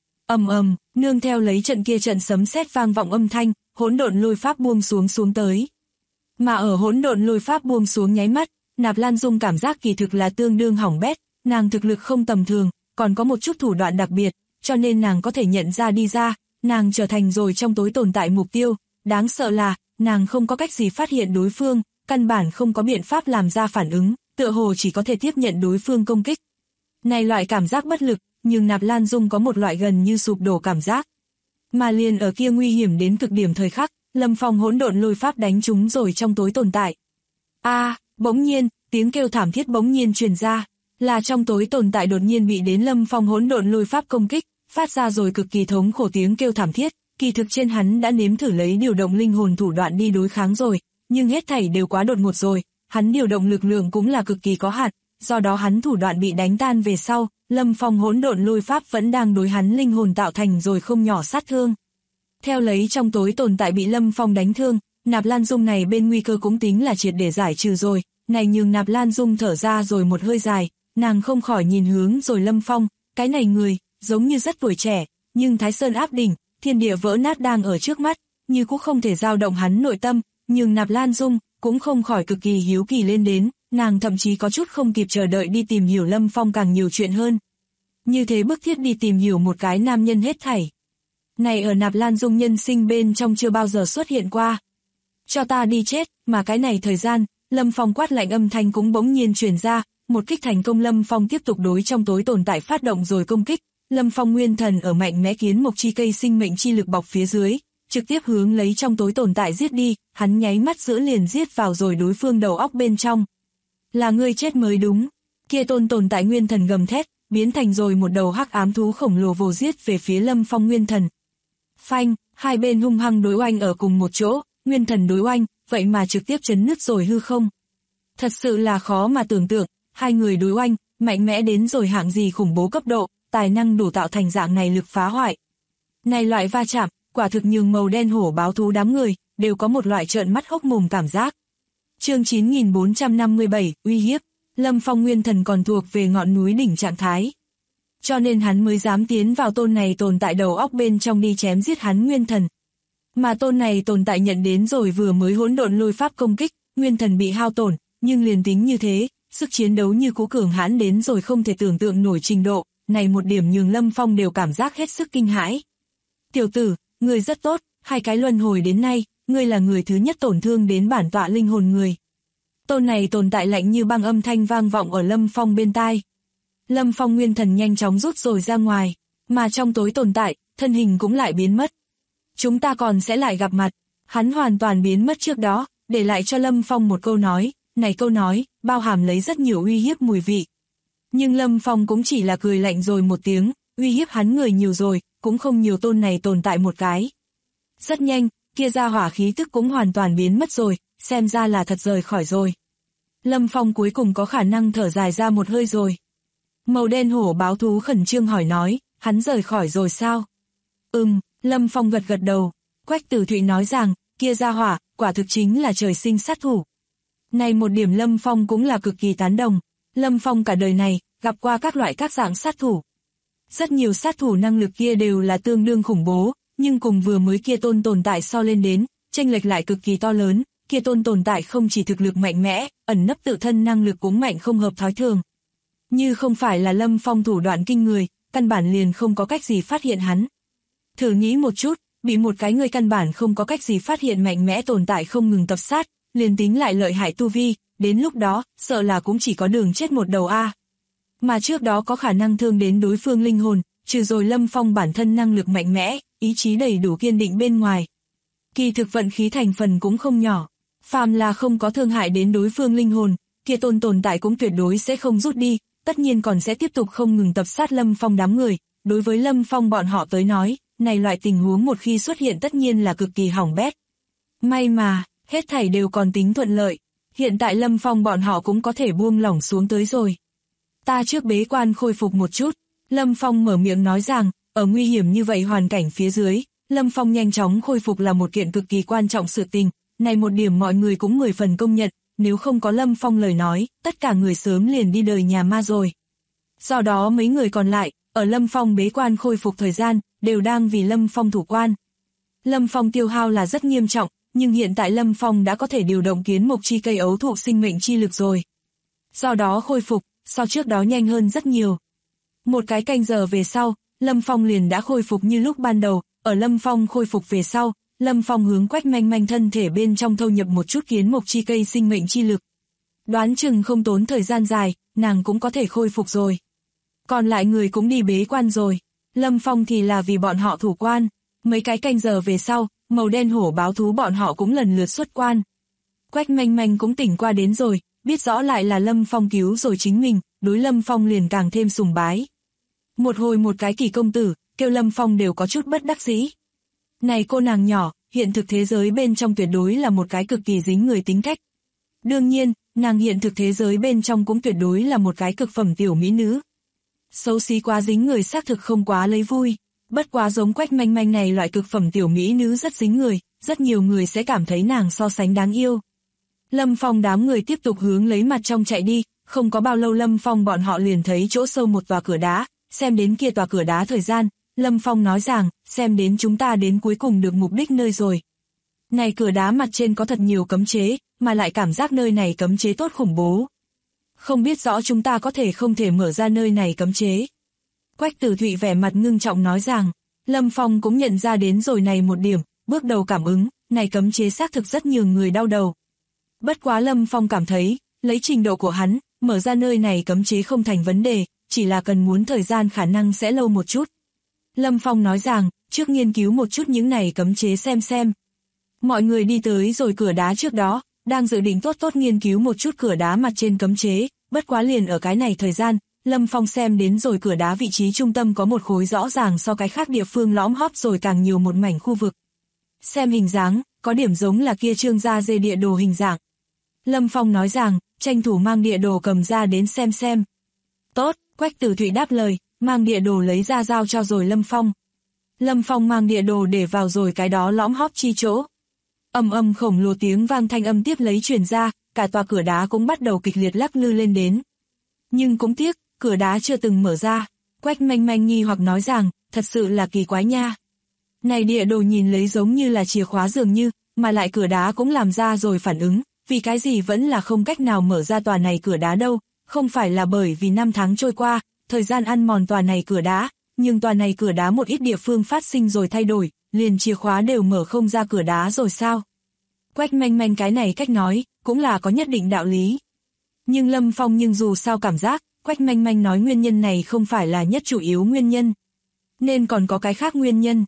Speaker 2: Nương theo lấy trận kia trận sấm sét vang vọng âm thanh, hỗn độn lôi pháp buông xuống tới. Mà ở hỗn độn lôi pháp buông xuống nháy mắt, Nạp Lan Dung cảm giác kỳ thực là tương đương hỏng bét, nàng thực lực không tầm thường, còn có một chút thủ đoạn đặc biệt, cho nên nàng có thể nhận ra đi ra, nàng trở thành rồi trong tối tồn tại mục tiêu, đáng sợ là, nàng không có cách gì phát hiện đối phương, căn bản không có biện pháp làm ra phản ứng, tựa hồ chỉ có thể tiếp nhận đối phương công kích. Này loại cảm giác bất lực, nhưng Nạp Lan Dung có một loại gần như sụp đổ cảm giác. Mà liền ở kia nguy hiểm đến cực điểm thời khắc, Lâm Phong hỗn độn lôi pháp đánh trúng rồi trong tối tồn tại. Bỗng nhiên, tiếng kêu thảm thiết bỗng nhiên truyền ra, là trong tối tồn tại đột nhiên bị đến Lâm Phong hỗn độn lôi pháp công kích, phát ra rồi cực kỳ thống khổ tiếng kêu thảm thiết, kỳ thực trên hắn đã nếm thử lấy điều động linh hồn thủ đoạn đi đối kháng rồi, nhưng hết thảy đều quá đột ngột rồi, hắn điều động lực lượng cũng là cực kỳ có hạn, do đó hắn thủ đoạn bị đánh tan về sau, Lâm Phong hỗn độn lôi pháp vẫn đang đối hắn linh hồn tạo thành rồi không nhỏ sát thương. Theo lấy trong tối tồn tại bị Lâm Phong đánh thương, Nạp Lan Dung này bên nguy cơ cũng tính là triệt để giải trừ rồi, này nhường Nạp Lan Dung thở ra rồi một hơi dài, nàng không khỏi nhìn hướng rồi Lâm Phong, cái này người, giống như rất tuổi trẻ, nhưng Thái Sơn áp đỉnh, thiên địa vỡ nát đang ở trước mắt, như cũng không thể dao động hắn nội tâm, nhưng Nạp Lan Dung cũng không khỏi cực kỳ hiếu kỳ lên đến, nàng thậm chí có chút không kịp chờ đợi đi tìm hiểu Lâm Phong càng nhiều chuyện hơn. Như thế bức thiết đi tìm hiểu một cái nam nhân hết thảy. Này ở Nạp Lan Dung nhân sinh bên trong chưa bao giờ xuất hiện qua. Cho ta đi chết, mà cái này thời gian, Lâm Phong quát lạnh âm thanh cũng bỗng nhiên truyền ra, một kích thành công. Lâm Phong tiếp tục đối trong tối tồn tại phát động rồi công kích. Lâm Phong nguyên thần ở mạnh mẽ kiến mộc chi cây sinh mệnh chi lực bọc phía dưới, trực tiếp hướng lấy trong tối tồn tại giết đi, hắn nháy mắt giữa liền giết vào rồi đối phương đầu óc bên trong. Là ngươi chết mới đúng. Kia tồn tại nguyên thần gầm thét, biến thành rồi một đầu hắc ám thú khổng lồ vồ giết về phía Lâm Phong nguyên thần. Phanh, hai bên hung hăng đối oanh ở cùng một chỗ, nguyên thần đối oanh, vậy mà trực tiếp chấn nứt rồi hư không. Thật sự là khó mà tưởng tượng, hai người đối oanh, mạnh mẽ đến rồi hạng gì khủng bố cấp độ, tài năng đủ tạo thành dạng này lực phá hoại. Này loại va chạm, quả thực nhường màu đen hổ báo thú đám người, đều có một loại trợn mắt hốc mồm cảm giác. Chương 9457, uy hiếp, Lâm Phong nguyên thần còn thuộc về ngọn núi đỉnh trạng thái. Cho nên hắn mới dám tiến vào tôn này tồn tại đầu óc bên trong đi chém giết hắn nguyên thần. Mà tôn này tồn tại nhận đến rồi vừa mới hỗn độn lôi pháp công kích, nguyên thần bị hao tổn, nhưng liền tính như thế, sức chiến đấu như cũ cường hãn đến rồi không thể tưởng tượng nổi trình độ, này một điểm nhường Lâm Phong đều cảm giác hết sức kinh hãi. Tiểu tử, người rất tốt, hai cái luân hồi đến nay, ngươi là người thứ nhất tổn thương đến bản tọa linh hồn người. Tôn này tồn tại lạnh như băng âm thanh vang vọng ở Lâm Phong bên tai. Lâm Phong nguyên thần nhanh chóng rút rồi ra ngoài, mà trong tối tồn tại, thân hình cũng lại biến mất. Chúng ta còn sẽ lại gặp mặt. Hắn hoàn toàn biến mất trước đó, để lại cho Lâm Phong một câu nói, này câu nói, bao hàm lấy rất nhiều uy hiếp mùi vị. Nhưng Lâm Phong cũng chỉ là cười lạnh rồi một tiếng, uy hiếp hắn người nhiều rồi, cũng không nhiều tôn này tồn tại một cái. Rất nhanh, kia ra hỏa khí tức cũng hoàn toàn biến mất rồi, xem ra là thật rời khỏi rồi. Lâm Phong cuối cùng có khả năng thở dài ra một hơi rồi. Màu đen hổ báo thú khẩn trương hỏi nói, hắn rời khỏi rồi sao? Lâm Phong gật gật đầu. Quách Tử Thụy nói rằng, kia ra hỏa, quả thực chính là trời sinh sát thủ. Này một điểm Lâm Phong cũng là cực kỳ tán đồng. Lâm Phong cả đời này, gặp qua các loại các dạng sát thủ. Rất nhiều sát thủ năng lực kia đều là tương đương khủng bố, nhưng cùng vừa mới kia tồn tại so lên đến, chênh lệch lại cực kỳ to lớn. Kia tồn tại không chỉ thực lực mạnh mẽ, ẩn nấp tự thân năng lực cũng mạnh không hợp thói thường. Như không phải là Lâm Phong thủ đoạn kinh người, căn bản liền không có cách gì phát hiện hắn. Thử nghĩ một chút, bị một cái người căn bản không có cách gì phát hiện mạnh mẽ tồn tại không ngừng tập sát, liền tính lại lợi hại tu vi, đến lúc đó, sợ là cũng chỉ có đường chết một đầu a. Mà trước đó có khả năng thương đến đối phương linh hồn, trừ rồi Lâm Phong bản thân năng lực mạnh mẽ, ý chí đầy đủ kiên định bên ngoài. Kỳ thực vận khí thành phần cũng không nhỏ, phàm là không có thương hại đến đối phương linh hồn, kia tồn tại cũng tuyệt đối sẽ không rút đi, tất nhiên còn sẽ tiếp tục không ngừng tập sát Lâm Phong đám người. Đối với Lâm Phong bọn họ tới nói, này loại tình huống một khi xuất hiện tất nhiên là cực kỳ hỏng bét. May mà, hết thảy đều còn tính thuận lợi, hiện tại Lâm Phong bọn họ cũng có thể buông lỏng xuống tới rồi. Ta trước bế quan khôi phục một chút, Lâm Phong mở miệng nói rằng, ở nguy hiểm như vậy hoàn cảnh phía dưới, Lâm Phong nhanh chóng khôi phục là một kiện cực kỳ quan trọng sự tình, này một điểm mọi người cũng 10 phần công nhận, nếu không có Lâm Phong lời nói, tất cả người sớm liền đi đời nhà ma rồi. Do đó mấy người còn lại, ở Lâm Phong bế quan khôi phục thời gian, đều đang vì Lâm Phong thủ quan. Lâm Phong tiêu hao là rất nghiêm trọng, nhưng hiện tại Lâm Phong đã có thể điều động kiến mộc chi cây ấu thụ sinh mệnh chi lực rồi. Do đó khôi phục, so trước đó nhanh hơn rất nhiều. Một cái canh giờ về sau, Lâm Phong liền đã khôi phục như lúc ban đầu, ở Lâm Phong khôi phục về sau, Lâm Phong hướng Quách Manh Manh thân thể bên trong thâu nhập một chút kiến mộc chi cây sinh mệnh chi lực. Đoán chừng không tốn thời gian dài, nàng cũng có thể khôi phục rồi. Còn lại người cũng đi bế quan rồi, Lâm Phong thì là vì bọn họ thủ quan. Mấy cái canh giờ về sau, màu đen hổ báo thú bọn họ cũng lần lượt xuất quan. Quách Manh Manh cũng tỉnh qua đến rồi, biết rõ lại là Lâm Phong cứu rồi chính mình, đối Lâm Phong liền càng thêm sùng bái. Một hồi một cái kỳ công tử, kêu Lâm Phong đều có chút bất đắc dĩ. Này cô nàng nhỏ, hiện thực thế giới bên trong tuyệt đối là một cái cực kỳ dính người tính cách. Đương nhiên, nàng hiện thực thế giới bên trong cũng tuyệt đối là một cái cực phẩm tiểu mỹ nữ. Xấu xí quá dính người xác thực không quá lấy vui, bất quá giống Quách Manh Manh này loại cực phẩm tiểu mỹ nữ rất dính người, rất nhiều người sẽ cảm thấy nàng so sánh đáng yêu. Lâm Phong đám người tiếp tục hướng lấy mặt trong chạy đi, không có bao lâu Lâm Phong bọn họ liền thấy chỗ sâu một tòa cửa đá, xem đến kia tòa cửa đá thời gian, Lâm Phong nói rằng, xem đến chúng ta đến cuối cùng được mục đích nơi rồi. Này cửa đá mặt trên có thật nhiều cấm chế, mà lại cảm giác nơi này cấm chế tốt khủng bố. Không biết rõ chúng ta có thể không thể mở ra nơi này cấm chế. Quách Tử Thụy vẻ mặt ngưng trọng nói rằng, Lâm Phong cũng nhận ra đến rồi này một điểm, bước đầu cảm ứng, này cấm chế xác thực rất nhiều người đau đầu. Bất quá Lâm Phong cảm thấy, lấy trình độ của hắn, mở ra nơi này cấm chế không thành vấn đề, chỉ là cần muốn thời gian khả năng sẽ lâu một chút. Lâm Phong nói rằng, trước nghiên cứu một chút những này cấm chế xem. Mọi người đi tới rồi cửa đá trước đó, đang dự định tốt nghiên cứu một chút cửa đá mặt trên cấm chế, bất quá liền ở cái này thời gian, Lâm Phong xem đến rồi cửa đá vị trí trung tâm có một khối rõ ràng so cái khác địa phương lõm hóp rồi càng nhiều một mảnh khu vực. Xem hình dáng, có điểm giống là kia Trương gia dê địa đồ hình dạng. Lâm Phong nói rằng, tranh thủ mang địa đồ cầm ra đến xem. Tốt, Quách Tử Thụy đáp lời, mang địa đồ lấy ra giao cho rồi Lâm Phong. Lâm Phong mang địa đồ để vào rồi cái đó lõm hóp chi chỗ. Ầm khổng lồ tiếng vang thanh âm tiếp lấy truyền ra, cả tòa cửa đá cũng bắt đầu kịch liệt lắc lư lên đến. Nhưng cũng tiếc, cửa đá chưa từng mở ra. Quách Manh Manh nghi hoặc nói rằng, thật sự là kỳ quái nha. Này địa đồ nhìn lấy giống như là chìa khóa dường như, mà lại cửa đá cũng làm ra rồi phản ứng, vì cái gì vẫn là không cách nào mở ra tòa này cửa đá đâu, không phải là bởi vì năm tháng trôi qua, thời gian ăn mòn tòa này cửa đá, nhưng tòa này cửa đá một ít địa phương phát sinh rồi thay đổi, liền chìa khóa đều mở không ra cửa đá rồi sao? Quách Manh Manh cái này cách nói, cũng là có nhất định đạo lý. Nhưng Lâm Phong dù sao cảm giác, Quách Manh Manh nói nguyên nhân này không phải là nhất chủ yếu nguyên nhân. Nên còn có cái khác nguyên nhân.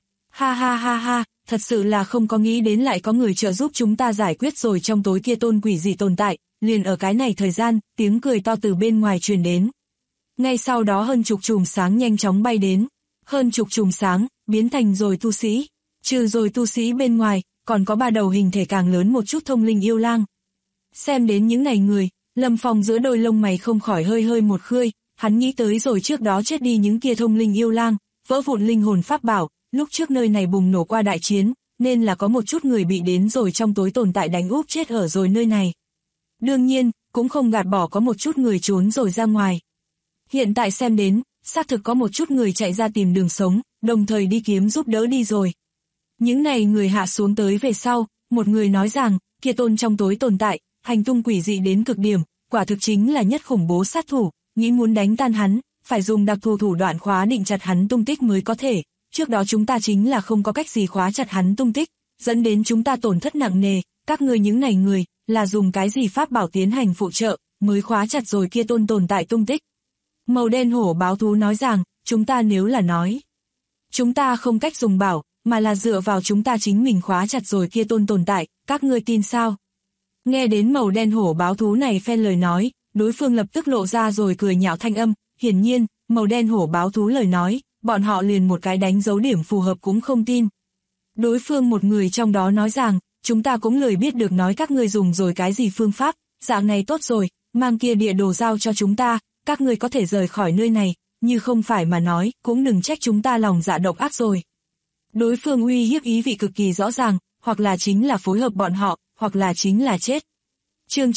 Speaker 2: Ha, thật sự là không có nghĩ đến lại có người trợ giúp chúng ta giải quyết rồi trong tối kia tôn quỷ gì tồn tại, liền ở cái này thời gian, tiếng cười to từ bên ngoài truyền đến. Ngay sau đó hơn chục chùm sáng nhanh chóng bay đến, hơn chục chùm sáng, biến thành rồi tu sĩ. Trừ rồi tu sĩ bên ngoài, còn có 3 đầu hình thể càng lớn một chút thông linh yêu lang. Xem đến những này người, Lâm Phong giữa đôi lông mày không khỏi hơi một khơi, hắn nghĩ tới rồi trước đó chết đi những kia thông linh yêu lang, vỡ vụn linh hồn pháp bảo, lúc trước nơi này bùng nổ qua đại chiến, nên là có một chút người bị đến rồi trong tối tồn tại đánh úp chết ở rồi nơi này. Đương nhiên, cũng không gạt bỏ có một chút người trốn rồi ra ngoài. Hiện tại xem đến, xác thực có một chút người chạy ra tìm đường sống, đồng thời đi kiếm giúp đỡ đi rồi. Những này người hạ xuống tới về sau, một người nói rằng, kia tôn trong tối tồn tại, hành tung quỷ dị đến cực điểm, quả thực chính là nhất khủng bố sát thủ, nghĩ muốn đánh tan hắn, phải dùng đặc thù thủ đoạn khóa định chặt hắn tung tích mới có thể. Trước đó chúng ta chính là không có cách gì khóa chặt hắn tung tích, dẫn đến chúng ta tổn thất nặng nề, các ngươi những này người, là dùng cái gì pháp bảo tiến hành phụ trợ, mới khóa chặt rồi kia tôn tồn tại tung tích. Màu đen hổ báo thú nói rằng, chúng ta nếu là nói, chúng ta không cách dùng bảo, mà là dựa vào chúng ta chính mình khóa chặt rồi kia tôn tồn tại, các ngươi tin sao? Nghe đến màu đen hổ báo thú này phen lời nói, đối phương lập tức lộ ra rồi cười nhạo thanh âm, hiển nhiên, màu đen hổ báo thú lời nói, bọn họ liền một cái đánh dấu điểm phù hợp cũng không tin. Đối phương một người trong đó nói rằng, chúng ta cũng lười biết được nói các ngươi dùng rồi cái gì phương pháp, dạng này tốt rồi, mang kia địa đồ giao cho chúng ta, các ngươi có thể rời khỏi nơi này, như không phải mà nói, cũng đừng trách chúng ta lòng dạ độc ác rồi. Đối phương uy hiếp ý vị cực kỳ rõ ràng, hoặc là chính là phối hợp bọn họ, hoặc là chính là chết. Chương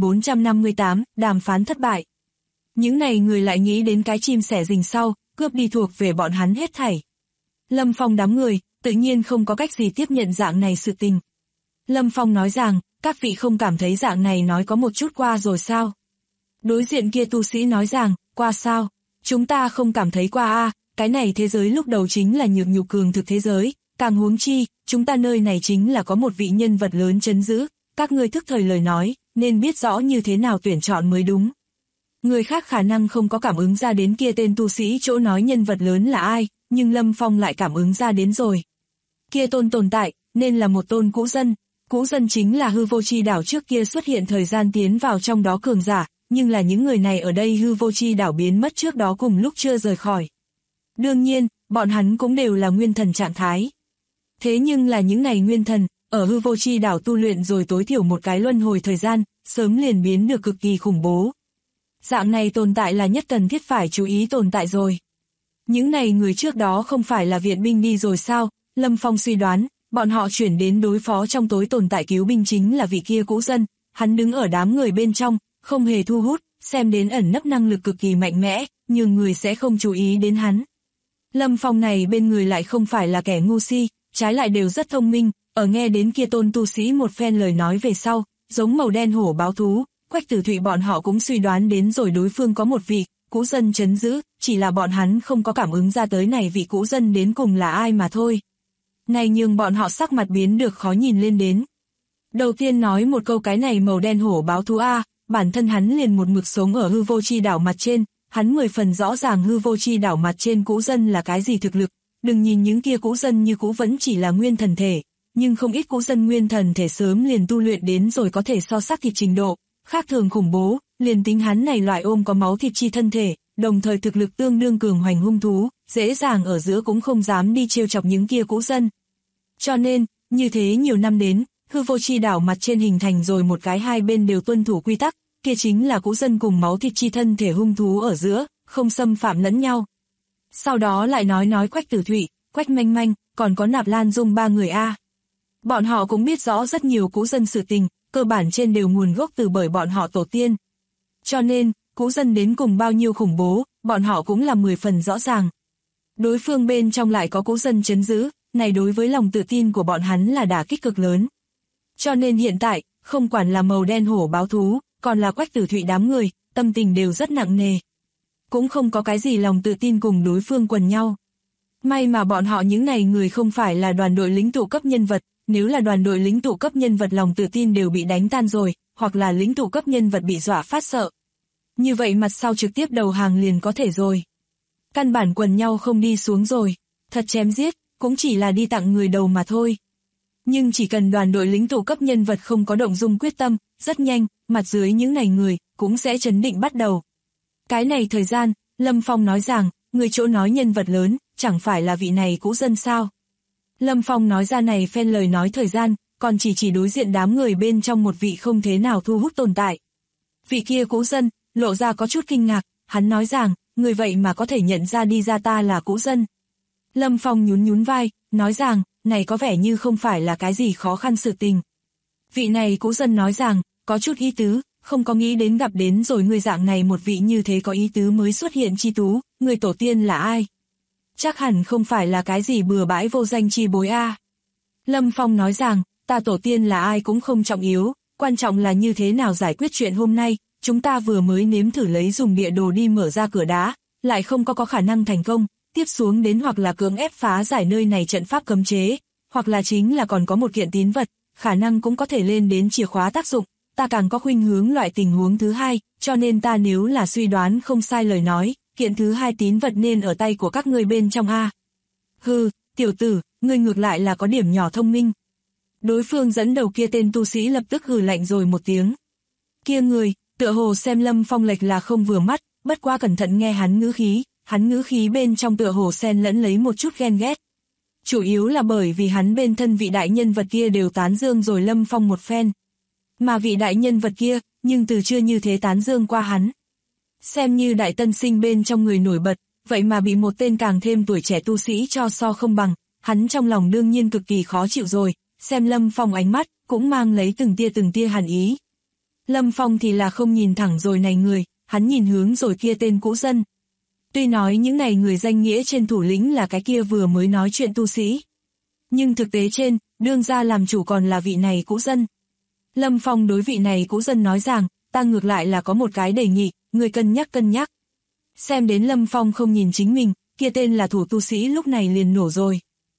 Speaker 2: 9458, đàm phán thất bại. Những này người lại nghĩ đến cái chim sẻ rình sau, cướp đi thuộc về bọn hắn hết thảy. Lâm Phong đám người, tự nhiên không có cách gì tiếp nhận dạng này sự tình. Lâm Phong nói rằng, các vị không cảm thấy dạng này nói có một chút qua rồi sao? Đối diện kia tu sĩ nói rằng, qua sao? Chúng ta không cảm thấy qua a, cái này thế giới lúc đầu chính là nhược nhục cường thực thế giới, càng huống chi, chúng ta nơi này chính là có một vị nhân vật lớn trấn giữ, các ngươi thức thời lời nói, nên biết rõ như thế nào tuyển chọn mới đúng. Người khác khả năng không có cảm ứng ra đến kia tên tu sĩ chỗ nói nhân vật lớn là ai, nhưng Lâm Phong lại cảm ứng ra đến rồi. Kia tôn tồn tại, nên là một tôn cũ dân chính là hư vô chi đảo trước kia xuất hiện thời gian tiến vào trong đó cường giả, nhưng là những người này ở đây hư vô chi đảo biến mất trước đó cùng lúc chưa rời khỏi. Đương nhiên, bọn hắn cũng đều là nguyên thần trạng thái. Thế nhưng là những này nguyên thần, ở hư vô chi đảo tu luyện rồi tối thiểu một cái luân hồi thời gian, sớm liền biến được cực kỳ khủng bố. Dạng này tồn tại là nhất cần thiết phải chú ý tồn tại rồi. Những này người trước đó không phải là viện binh đi rồi sao? Lâm Phong suy đoán, bọn họ chuyển đến đối phó trong tối tồn tại cứu binh chính là vị kia cũ dân, hắn đứng ở đám người bên trong, không hề thu hút, xem đến ẩn nấp năng lực cực kỳ mạnh mẽ, nhưng người sẽ không chú ý đến hắn. Lâm Phong này bên người lại không phải là kẻ ngu si, trái lại đều rất thông minh, ở nghe đến kia tôn tu sĩ một phen lời nói về sau, giống màu đen hổ báo thú, Quách Tử Thụy bọn họ cũng suy đoán đến rồi đối phương có một vị cũ dân trấn giữ, chỉ là bọn hắn không có cảm ứng ra tới này vị cũ dân đến cùng là ai mà thôi. Này nhưng bọn họ sắc mặt biến được khó nhìn lên đến. Đầu tiên nói một câu cái này màu đen hổ báo thú a, bản thân hắn liền một mực sống ở hư vô chi đảo mặt trên, hắn 10 phần rõ ràng hư vô chi đảo mặt trên cũ dân là cái gì thực lực, đừng nhìn những kia cũ dân như cũ vẫn chỉ là nguyên thần thể, nhưng không ít cũ dân nguyên thần thể sớm liền tu luyện đến rồi có thể so xác thịt trình độ, khác thường khủng bố, liền tính hắn này loại ôm có máu thịt chi thân thể, đồng thời thực lực tương đương cường hoành hung thú, dễ dàng ở giữa cũng không dám đi trêu chọc những kia cũ dân. Cho nên, như thế nhiều năm đến, hư vô chi đảo mặt trên hình thành rồi một cái hai bên đều tuân thủ quy tắc, kia chính là cũ dân cùng máu thịt chi thân thể hung thú ở giữa, không xâm phạm lẫn nhau. Sau đó lại nói Quách Tử Thụy, Quách Manh Manh, còn có Nạp Lan Dung ba người a. Bọn họ cũng biết rõ rất nhiều cũ dân sự tình, cơ bản trên đều nguồn gốc từ bởi bọn họ tổ tiên. Cho nên, cũ dân đến cùng bao nhiêu khủng bố, bọn họ cũng là 10 phần rõ ràng. Đối phương bên trong lại có cũ dân trấn giữ, này đối với lòng tự tin của bọn hắn là đả kích cực lớn. Cho nên hiện tại, không quản là màu đen hổ báo thú, còn là Quách Tử Thụy đám người, tâm tình đều rất nặng nề. Cũng không có cái gì lòng tự tin cùng đối phương quần nhau. May mà bọn họ những này người không phải là đoàn đội lính tụ cấp nhân vật, nếu là đoàn đội lính tụ cấp nhân vật lòng tự tin đều bị đánh tan rồi, hoặc là lính tụ cấp nhân vật bị dọa phát sợ. Như vậy mặt sau trực tiếp đầu hàng liền có thể rồi. Căn bản quần nhau không đi xuống rồi, thật chém giết, cũng chỉ là đi tặng người đầu mà thôi. Nhưng chỉ cần đoàn đội lính tụ cấp nhân vật không có động dung quyết tâm, rất nhanh, mặt dưới những này người, cũng sẽ chấn định bắt đầu. Cái này thời gian, Lâm Phong nói rằng, người chỗ nói nhân vật lớn, chẳng phải là vị này cũ dân sao. Lâm Phong nói ra này phen lời nói thời gian, còn chỉ đối diện đám người bên trong một vị không thế nào thu hút tồn tại. Vị kia cũ dân, lộ ra có chút kinh ngạc, hắn nói rằng, người vậy mà có thể nhận ra đi ra ta là cũ dân. Lâm Phong nhún vai, nói rằng, này có vẻ như không phải là cái gì khó khăn sự tình. Vị này cũ dân nói rằng, có chút ý tứ, không có nghĩ đến gặp đến rồi người dạng này một vị như thế có ý tứ mới xuất hiện chi tú, người tổ tiên là ai? Chắc hẳn không phải là cái gì bừa bãi vô danh chi bối a. Lâm Phong nói rằng, ta tổ tiên là ai cũng không trọng yếu, quan trọng là như thế nào giải quyết chuyện hôm nay, chúng ta vừa mới nếm thử lấy dùng địa đồ đi mở ra cửa đá, lại không có khả năng thành công, tiếp xuống đến hoặc là cưỡng ép phá giải nơi này trận pháp cấm chế, hoặc là chính là còn có một kiện tín vật, khả năng cũng có thể lên đến chìa khóa tác dụng, ta càng có khuynh hướng loại tình huống thứ hai, cho nên ta nếu là suy đoán không sai lời nói, kiện thứ hai tín vật nên ở tay của các ngươi bên trong a. Hừ, tiểu tử, ngươi ngược lại là có điểm nhỏ thông minh. Đối phương dẫn đầu kia tên tu sĩ lập tức hừ lạnh rồi một tiếng. Kia người, tựa hồ xem Lâm Phong lệch là không vừa mắt, bất quá cẩn thận nghe hắn ngữ khí bên trong tựa hồ xen lẫn lấy một chút ghen ghét. Chủ yếu là bởi vì hắn bên thân vị đại nhân vật kia đều tán dương rồi Lâm Phong một phen. Mà vị đại nhân vật kia, nhưng từ chưa như thế tán dương qua hắn. Xem như đại tân sinh bên trong người nổi bật, vậy mà bị một tên càng thêm tuổi trẻ tu sĩ cho so không bằng, hắn trong lòng đương nhiên cực kỳ khó chịu rồi, xem Lâm Phong ánh mắt, cũng mang lấy từng tia hàn ý. Lâm Phong thì là không nhìn thẳng rồi này người, hắn nhìn hướng rồi kia tên cũ dân. Tuy nói những này người danh nghĩa trên thủ lĩnh là cái kia vừa mới nói chuyện tu sĩ. Nhưng thực tế trên, đương ra làm chủ còn là vị này cũ dân. Lâm Phong đối vị này cũ dân nói rằng, ta ngược lại là có một cái đề nghị, người cân nhắc. Xem đến Lâm Phong không nhìn chính mình, kia tên là thủ tu sĩ lúc này liền nổ rồi.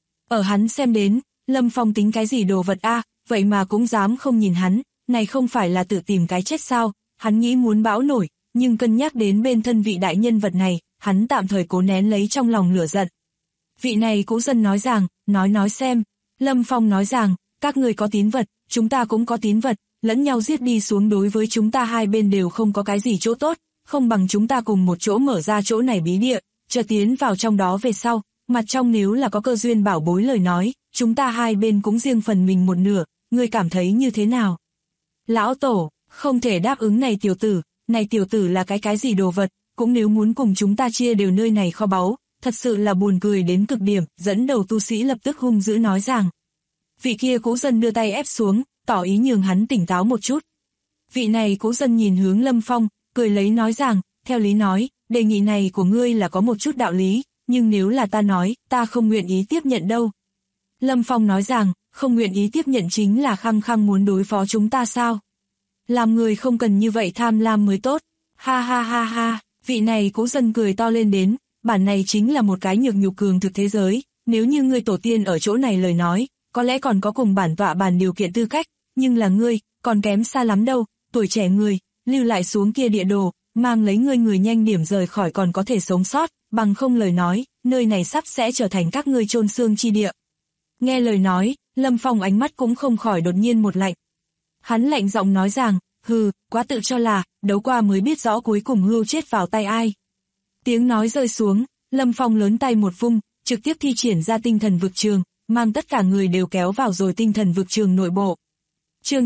Speaker 2: Ở hắn xem đến, Lâm Phong tính cái gì đồ vật a, vậy mà cũng dám không nhìn hắn, này không phải là tự tìm cái chết sao, hắn nghĩ muốn bão nổi, nhưng cân nhắc đến bên thân vị đại nhân vật này, hắn tạm thời cố nén lấy trong lòng lửa giận. Vị này cũ dân nói rằng, nói xem, Lâm Phong nói rằng, các người có tín vật, chúng ta cũng có tín vật, lẫn nhau giết đi xuống đối với chúng ta hai bên đều không có cái gì chỗ tốt, không bằng chúng ta cùng một chỗ mở ra chỗ này bí địa, chờ tiến vào trong đó về sau, mặt trong nếu là có cơ duyên bảo bối lời nói, chúng ta hai bên cũng riêng phần mình một nửa, ngươi cảm thấy như thế nào? Lão tổ, không thể đáp ứng này tiểu tử là cái gì đồ vật, cũng nếu muốn cùng chúng ta chia đều nơi này kho báu, thật sự là buồn cười đến cực điểm, dẫn đầu tu sĩ lập tức hung dữ nói rằng. Vị kia cũ dân đưa tay ép xuống, tỏ ý nhường hắn tỉnh táo một chút. Vị này cũ dân nhìn hướng Lâm Phong, cười lấy nói rằng, theo lý nói, đề nghị này của ngươi là có một chút đạo lý, nhưng nếu là ta nói, ta không nguyện ý tiếp nhận đâu. Lâm Phong nói rằng, không nguyện ý tiếp nhận chính là khăng khăng muốn đối phó chúng ta sao? Làm người không cần như vậy tham lam mới tốt. Ha ha ha ha, vị này cũ dân cười to lên đến, bản này chính là một cái nhược nhục cường thực thế giới, nếu như ngươi tổ tiên ở chỗ này lời nói, có lẽ còn có cùng bản tọa bàn điều kiện tư cách, nhưng là ngươi, còn kém xa lắm đâu, tuổi trẻ người, lưu lại xuống kia địa đồ, mang lấy ngươi người nhanh điểm rời khỏi còn có thể sống sót, bằng không lời nói, nơi này sắp sẽ trở thành các ngươi chôn xương chi địa. Nghe lời nói, Lâm Phong ánh mắt cũng không khỏi đột nhiên một lạnh. Hắn lạnh giọng nói rằng, hừ, quá tự cho là, đấu qua mới biết rõ cuối cùng hưu chết vào tay ai. Tiếng nói rơi xuống, Lâm Phong lớn tay một vung, trực tiếp thi triển ra tinh thần vực trường, mang tất cả người đều kéo vào rồi tinh thần vực trường nội bộ. Chương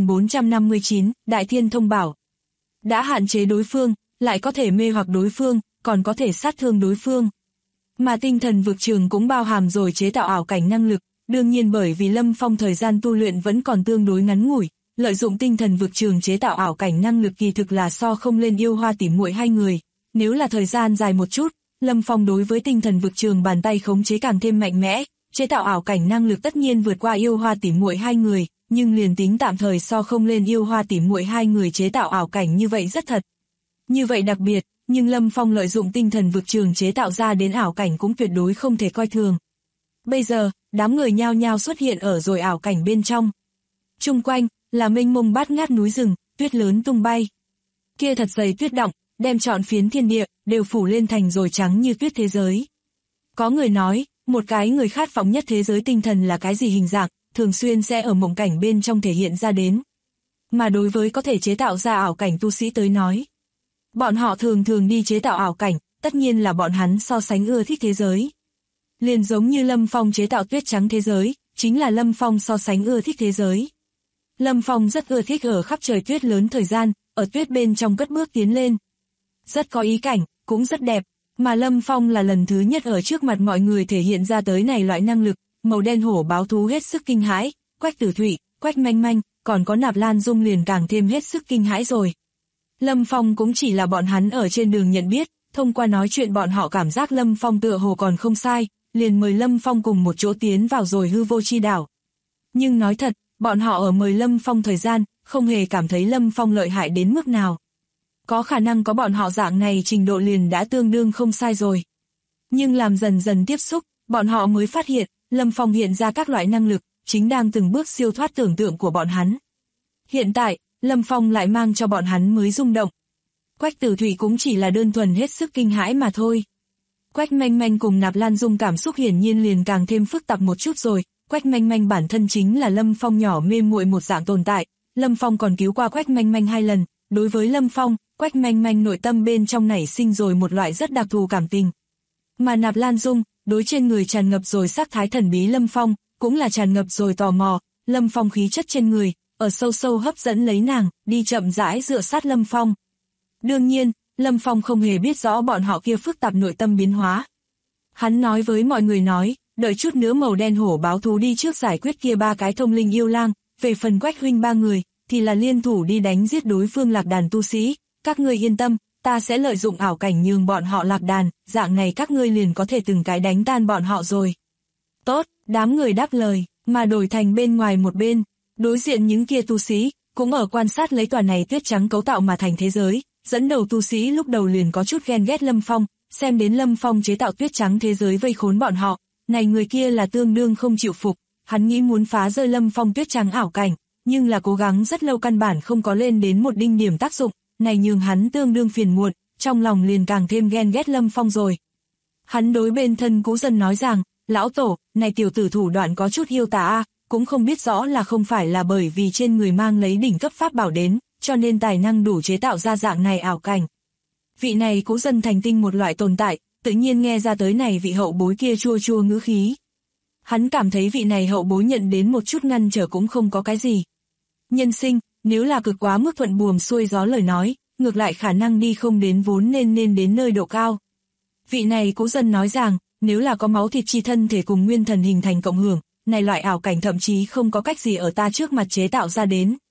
Speaker 2: 9459, Đại Thiên Thông Bảo. Đã hạn chế đối phương, lại có thể mê hoặc đối phương, còn có thể sát thương đối phương. Mà tinh thần vực trường cũng bao hàm rồi chế tạo ảo cảnh năng lực, đương nhiên bởi vì Lâm Phong thời gian tu luyện vẫn còn tương đối ngắn ngủi, lợi dụng tinh thần vực trường chế tạo ảo cảnh năng lực kỳ thực là so không lên yêu hoa tỉ muội hai người. Nếu là thời gian dài một chút, Lâm Phong đối với tinh thần vực trường bàn tay khống chế càng thêm mạnh mẽ, chế tạo ảo cảnh năng lực tất nhiên vượt qua yêu hoa tỉ muội hai người, nhưng liền tính tạm thời so không lên yêu hoa tỉ muội hai người chế tạo ảo cảnh như vậy rất thật. Như vậy đặc biệt, nhưng Lâm Phong lợi dụng tinh thần vực trường chế tạo ra đến ảo cảnh cũng tuyệt đối không thể coi thường. Bây giờ, đám người nhao nhao xuất hiện ở rồi ảo cảnh bên trong. Chung quanh, là mênh mông bát ngát núi rừng, tuyết lớn tung bay. Kia thật dày tuyết đọng, đem trọn phiến thiên địa, đều phủ lên thành rồi trắng như tuyết thế giới. Có người nói, một cái người khát vọng nhất thế giới tinh thần là cái gì hình dạng, thường xuyên sẽ ở mộng cảnh bên trong thể hiện ra đến. Mà đối với có thể chế tạo ra ảo cảnh tu sĩ tới nói, bọn họ thường thường đi chế tạo ảo cảnh, tất nhiên là bọn hắn so sánh ưa thích thế giới. Liền giống như Lâm Phong chế tạo tuyết trắng thế giới, chính là Lâm Phong so sánh ưa thích thế giới. Lâm Phong rất ưa thích ở khắp trời tuyết lớn thời gian, ở tuyết bên trong cất bước tiến lên. Rất có ý cảnh, cũng rất đẹp, mà Lâm Phong là lần thứ nhất ở trước mặt mọi người thể hiện ra tới này loại năng lực, màu đen hổ báo thú hết sức kinh hãi, Quách Tử Thụy, Quách Manh Manh, còn có Nạp Lan Dung liền càng thêm hết sức kinh hãi rồi. Lâm Phong cũng chỉ là bọn hắn ở trên đường nhận biết, thông qua nói chuyện bọn họ cảm giác Lâm Phong tựa hồ còn không sai, liền mời Lâm Phong cùng một chỗ tiến vào rồi hư vô chi đảo. Nhưng nói thật, bọn họ ở mời Lâm Phong thời gian, không hề cảm thấy Lâm Phong lợi hại đến mức nào. Có khả năng có bọn họ dạng này trình độ liền đã tương đương không sai rồi. Nhưng làm dần dần tiếp xúc, bọn họ mới phát hiện, Lâm Phong hiện ra các loại năng lực, chính đang từng bước siêu thoát tưởng tượng của bọn hắn. Hiện tại, Lâm Phong lại mang cho bọn hắn mới rung động. Quách Tử Thụy cũng chỉ là đơn thuần hết sức kinh hãi mà thôi. Quách Manh Manh cùng Nạp Lan Dung cảm xúc hiển nhiên liền càng thêm phức tạp một chút rồi. Quách Manh Manh bản thân chính là Lâm Phong nhỏ mê muội một dạng tồn tại. Lâm Phong còn cứu qua Quách Manh Manh 2 lần. Đối với Lâm Phong, Quách Manh Manh nội tâm bên trong nảy sinh rồi một loại rất đặc thù cảm tình. Mà Nạp Lan Dung, đối trên người tràn ngập rồi sắc thái thần bí Lâm Phong, cũng là tràn ngập rồi tò mò, Lâm Phong khí chất trên người, ở sâu sâu hấp dẫn lấy nàng, đi chậm rãi dựa sát Lâm Phong. Đương nhiên, Lâm Phong không hề biết rõ bọn họ kia phức tạp nội tâm biến hóa. Hắn nói với mọi người nói, đợi chút nữa màu đen hổ báo thú đi trước giải quyết kia 3 cái thông linh yêu lang, về phần Quách huynh 3 người, thì là liên thủ đi đánh giết đối phương lạc đàn tu sĩ, các ngươi yên tâm, ta sẽ lợi dụng ảo cảnh nhường bọn họ lạc đàn, dạng này các ngươi liền có thể từng cái đánh tan bọn họ rồi. Tốt, đám người đáp lời, mà đổi thành bên ngoài một bên, đối diện những kia tu sĩ, cũng ở quan sát lấy tòa này tuyết trắng cấu tạo mà thành thế giới, dẫn đầu tu sĩ lúc đầu liền có chút ghen ghét Lâm Phong, xem đến Lâm Phong chế tạo tuyết trắng thế giới vây khốn bọn họ, này người kia là tương đương không chịu phục, hắn nghĩ muốn phá rơi Lâm Phong tuyết trắng ảo cảnh, nhưng là cố gắng rất lâu căn bản không có lên đến một đinh điểm tác dụng, này nhường hắn tương đương phiền muộn, trong lòng liền càng thêm ghen ghét Lâm Phong rồi. Hắn đối bên thân cũ dân nói rằng, lão tổ, này tiểu tử thủ đoạn có chút yêu tà a, cũng không biết rõ là không phải là bởi vì trên người mang lấy đỉnh cấp pháp bảo đến, cho nên tài năng đủ chế tạo ra dạng này ảo cảnh. Vị này cũ dân thành tinh một loại tồn tại, tự nhiên nghe ra tới này vị hậu bối kia chua chua ngữ khí. Hắn cảm thấy vị này hậu bối nhận đến một chút ngăn trở cũng không có cái gì. Nhân sinh, nếu là cực quá mức thuận buồm xuôi gió lời nói, ngược lại khả năng đi không đến vốn nên đến nơi độ cao. Vị này cũ dân nói rằng, nếu là có máu thịt chi thân thể cùng nguyên thần hình thành cộng hưởng, này loại ảo cảnh thậm chí không có cách gì ở ta trước mặt chế tạo ra đến.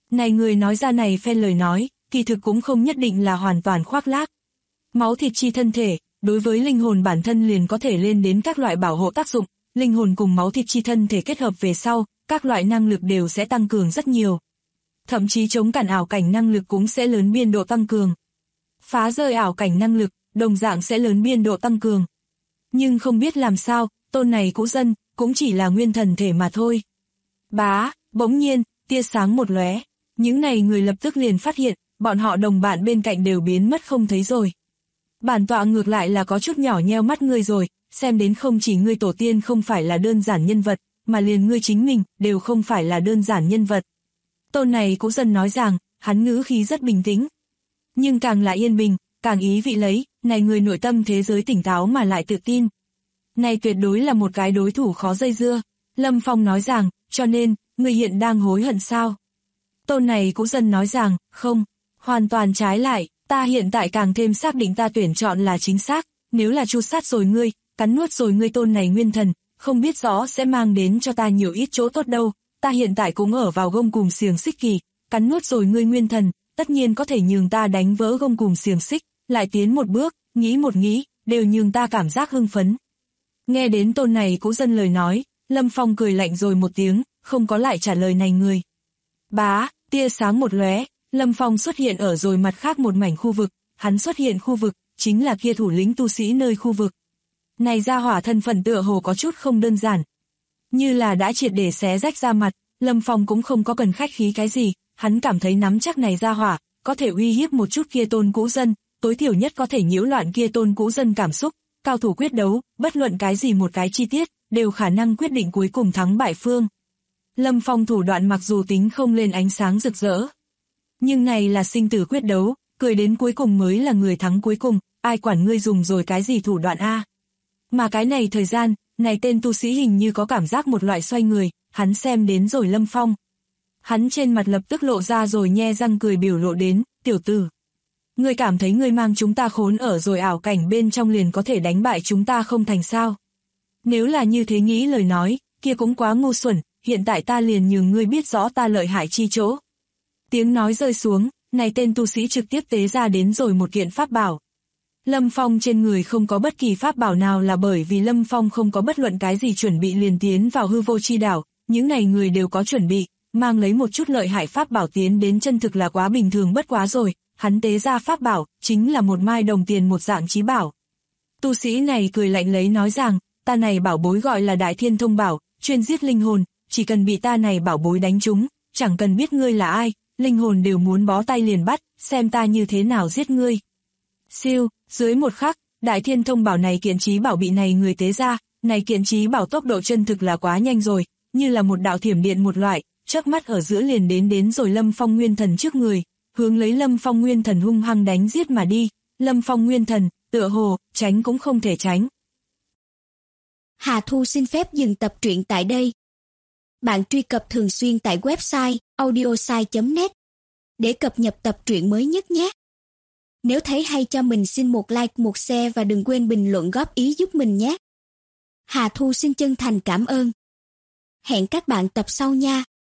Speaker 2: Này người nói ra này phen lời nói, kỳ thực cũng không nhất định là hoàn toàn khoác lác. Máu thịt chi thân thể, đối với linh hồn bản thân liền có thể lên đến các loại bảo hộ tác dụng, linh hồn cùng máu thịt chi thân thể kết hợp về sau, các loại năng lực đều sẽ tăng cường rất nhiều. Thậm chí chống cản ảo cảnh năng lực cũng sẽ lớn biên độ tăng cường. Phá rơi ảo cảnh năng lực, đồng dạng sẽ lớn biên độ tăng cường. Nhưng không biết làm sao, tôn này cũ dân, cũng chỉ là nguyên thần thể mà thôi. Bá, bỗng nhiên, tia sáng một lóe, những này người lập tức liền phát hiện, bọn họ đồng bạn bên cạnh đều biến mất không thấy rồi. Bản tọa ngược lại là có chút nhỏ nheo mắt ngươi rồi, xem đến không chỉ ngươi tổ tiên không phải là đơn giản nhân vật, mà liền ngươi chính mình, đều không phải là đơn giản nhân vật. Tôn này cũ dân nói rằng, hắn ngữ khí rất bình tĩnh. Nhưng càng là yên bình, càng ý vị lấy, này người nội tâm thế giới tỉnh táo mà lại tự tin. Này tuyệt đối là một cái đối thủ khó dây dưa. Lâm Phong nói rằng, cho nên, ngươi hiện đang hối hận sao? Tôn này cũ dân nói rằng, không, hoàn toàn trái lại, ta hiện tại càng thêm xác định ta tuyển chọn là chính xác, nếu là tru sát rồi ngươi, cắn nuốt rồi ngươi tôn này nguyên thần, không biết rõ sẽ mang đến cho ta nhiều ít chỗ tốt đâu, ta hiện tại cũng ở vào gông cùm xiềng xích kỳ, cắn nuốt rồi ngươi nguyên thần, tất nhiên có thể nhường ta đánh vỡ gông cùm xiềng xích, lại tiến một bước, nghĩ một nghĩ, đều nhường ta cảm giác hưng phấn. Nghe đến tôn này cũ dân lời nói, Lâm Phong cười lạnh rồi một tiếng, không có lại trả lời này người. Bá, tia sáng một lóe, Lâm Phong xuất hiện ở rồi mặt khác một mảnh khu vực, hắn xuất hiện khu vực, chính là kia thủ lĩnh tu sĩ nơi khu vực. Này gia hỏa thân phận tựa hồ có chút không đơn giản. Như là đã triệt để xé rách ra mặt, Lâm Phong cũng không có cần khách khí cái gì, hắn cảm thấy nắm chắc này gia hỏa, có thể uy hiếp một chút kia tôn cũ dân, tối thiểu nhất có thể nhiễu loạn kia tôn cũ dân cảm xúc, cao thủ quyết đấu, bất luận cái gì một cái chi tiết, đều khả năng quyết định cuối cùng thắng bại phương. Lâm Phong thủ đoạn mặc dù tính không lên ánh sáng rực rỡ, nhưng này là sinh tử quyết đấu, cười đến cuối cùng mới là người thắng cuối cùng, ai quản ngươi dùng rồi cái gì thủ đoạn a. Mà cái này thời gian, này tên tu sĩ hình như có cảm giác một loại xoay người, hắn xem đến rồi Lâm Phong. Hắn trên mặt lập tức lộ ra rồi nhe răng cười biểu lộ đến, tiểu tử. Ngươi cảm thấy ngươi mang chúng ta khốn ở rồi ảo cảnh bên trong liền có thể đánh bại chúng ta không thành sao? Nếu là như thế nghĩ lời nói, kia cũng quá ngu xuẩn, hiện tại ta liền nhường ngươi biết rõ ta lợi hại chi chỗ. Tiếng nói rơi xuống, này tên tu sĩ trực tiếp tế ra đến rồi một kiện pháp bảo. Lâm Phong trên người không có bất kỳ pháp bảo nào là bởi vì Lâm Phong không có bất luận cái gì chuẩn bị liền tiến vào hư vô chi đảo, những này người đều có chuẩn bị, mang lấy một chút lợi hại pháp bảo tiến đến chân thực là quá bình thường bất quá rồi, hắn tế ra pháp bảo, chính là một mai đồng tiền một dạng chí bảo. Tu sĩ này cười lạnh lấy nói rằng, ta này bảo bối gọi là Đại Thiên Thông Bảo, chuyên giết linh hồn, chỉ cần bị ta này bảo bối đánh trúng, chẳng cần biết ngươi là ai, linh hồn đều muốn bó tay liền bắt, xem ta như thế nào giết ngươi. Siêu, dưới một khắc, Đại Thiên Thông Bảo này kiện chí bảo bị này người tế ra, này kiện chí bảo tốc độ chân thực là quá nhanh rồi, như là một đạo thiểm điện một loại, chớp mắt ở giữa liền đến rồi Lâm Phong nguyên thần trước người, hướng lấy Lâm Phong nguyên thần hung hăng đánh giết mà đi, Lâm Phong nguyên thần, tựa hồ, tránh cũng không thể tránh.
Speaker 3: Hà Thu xin phép dừng tập truyện tại đây. Bạn truy cập thường xuyên tại website audiosai.net để cập nhật tập truyện mới nhất nhé. Nếu thấy hay cho mình xin một like, một share và đừng quên bình luận góp ý giúp mình nhé. Hà Thu xin chân thành cảm ơn. Hẹn các bạn tập sau nha.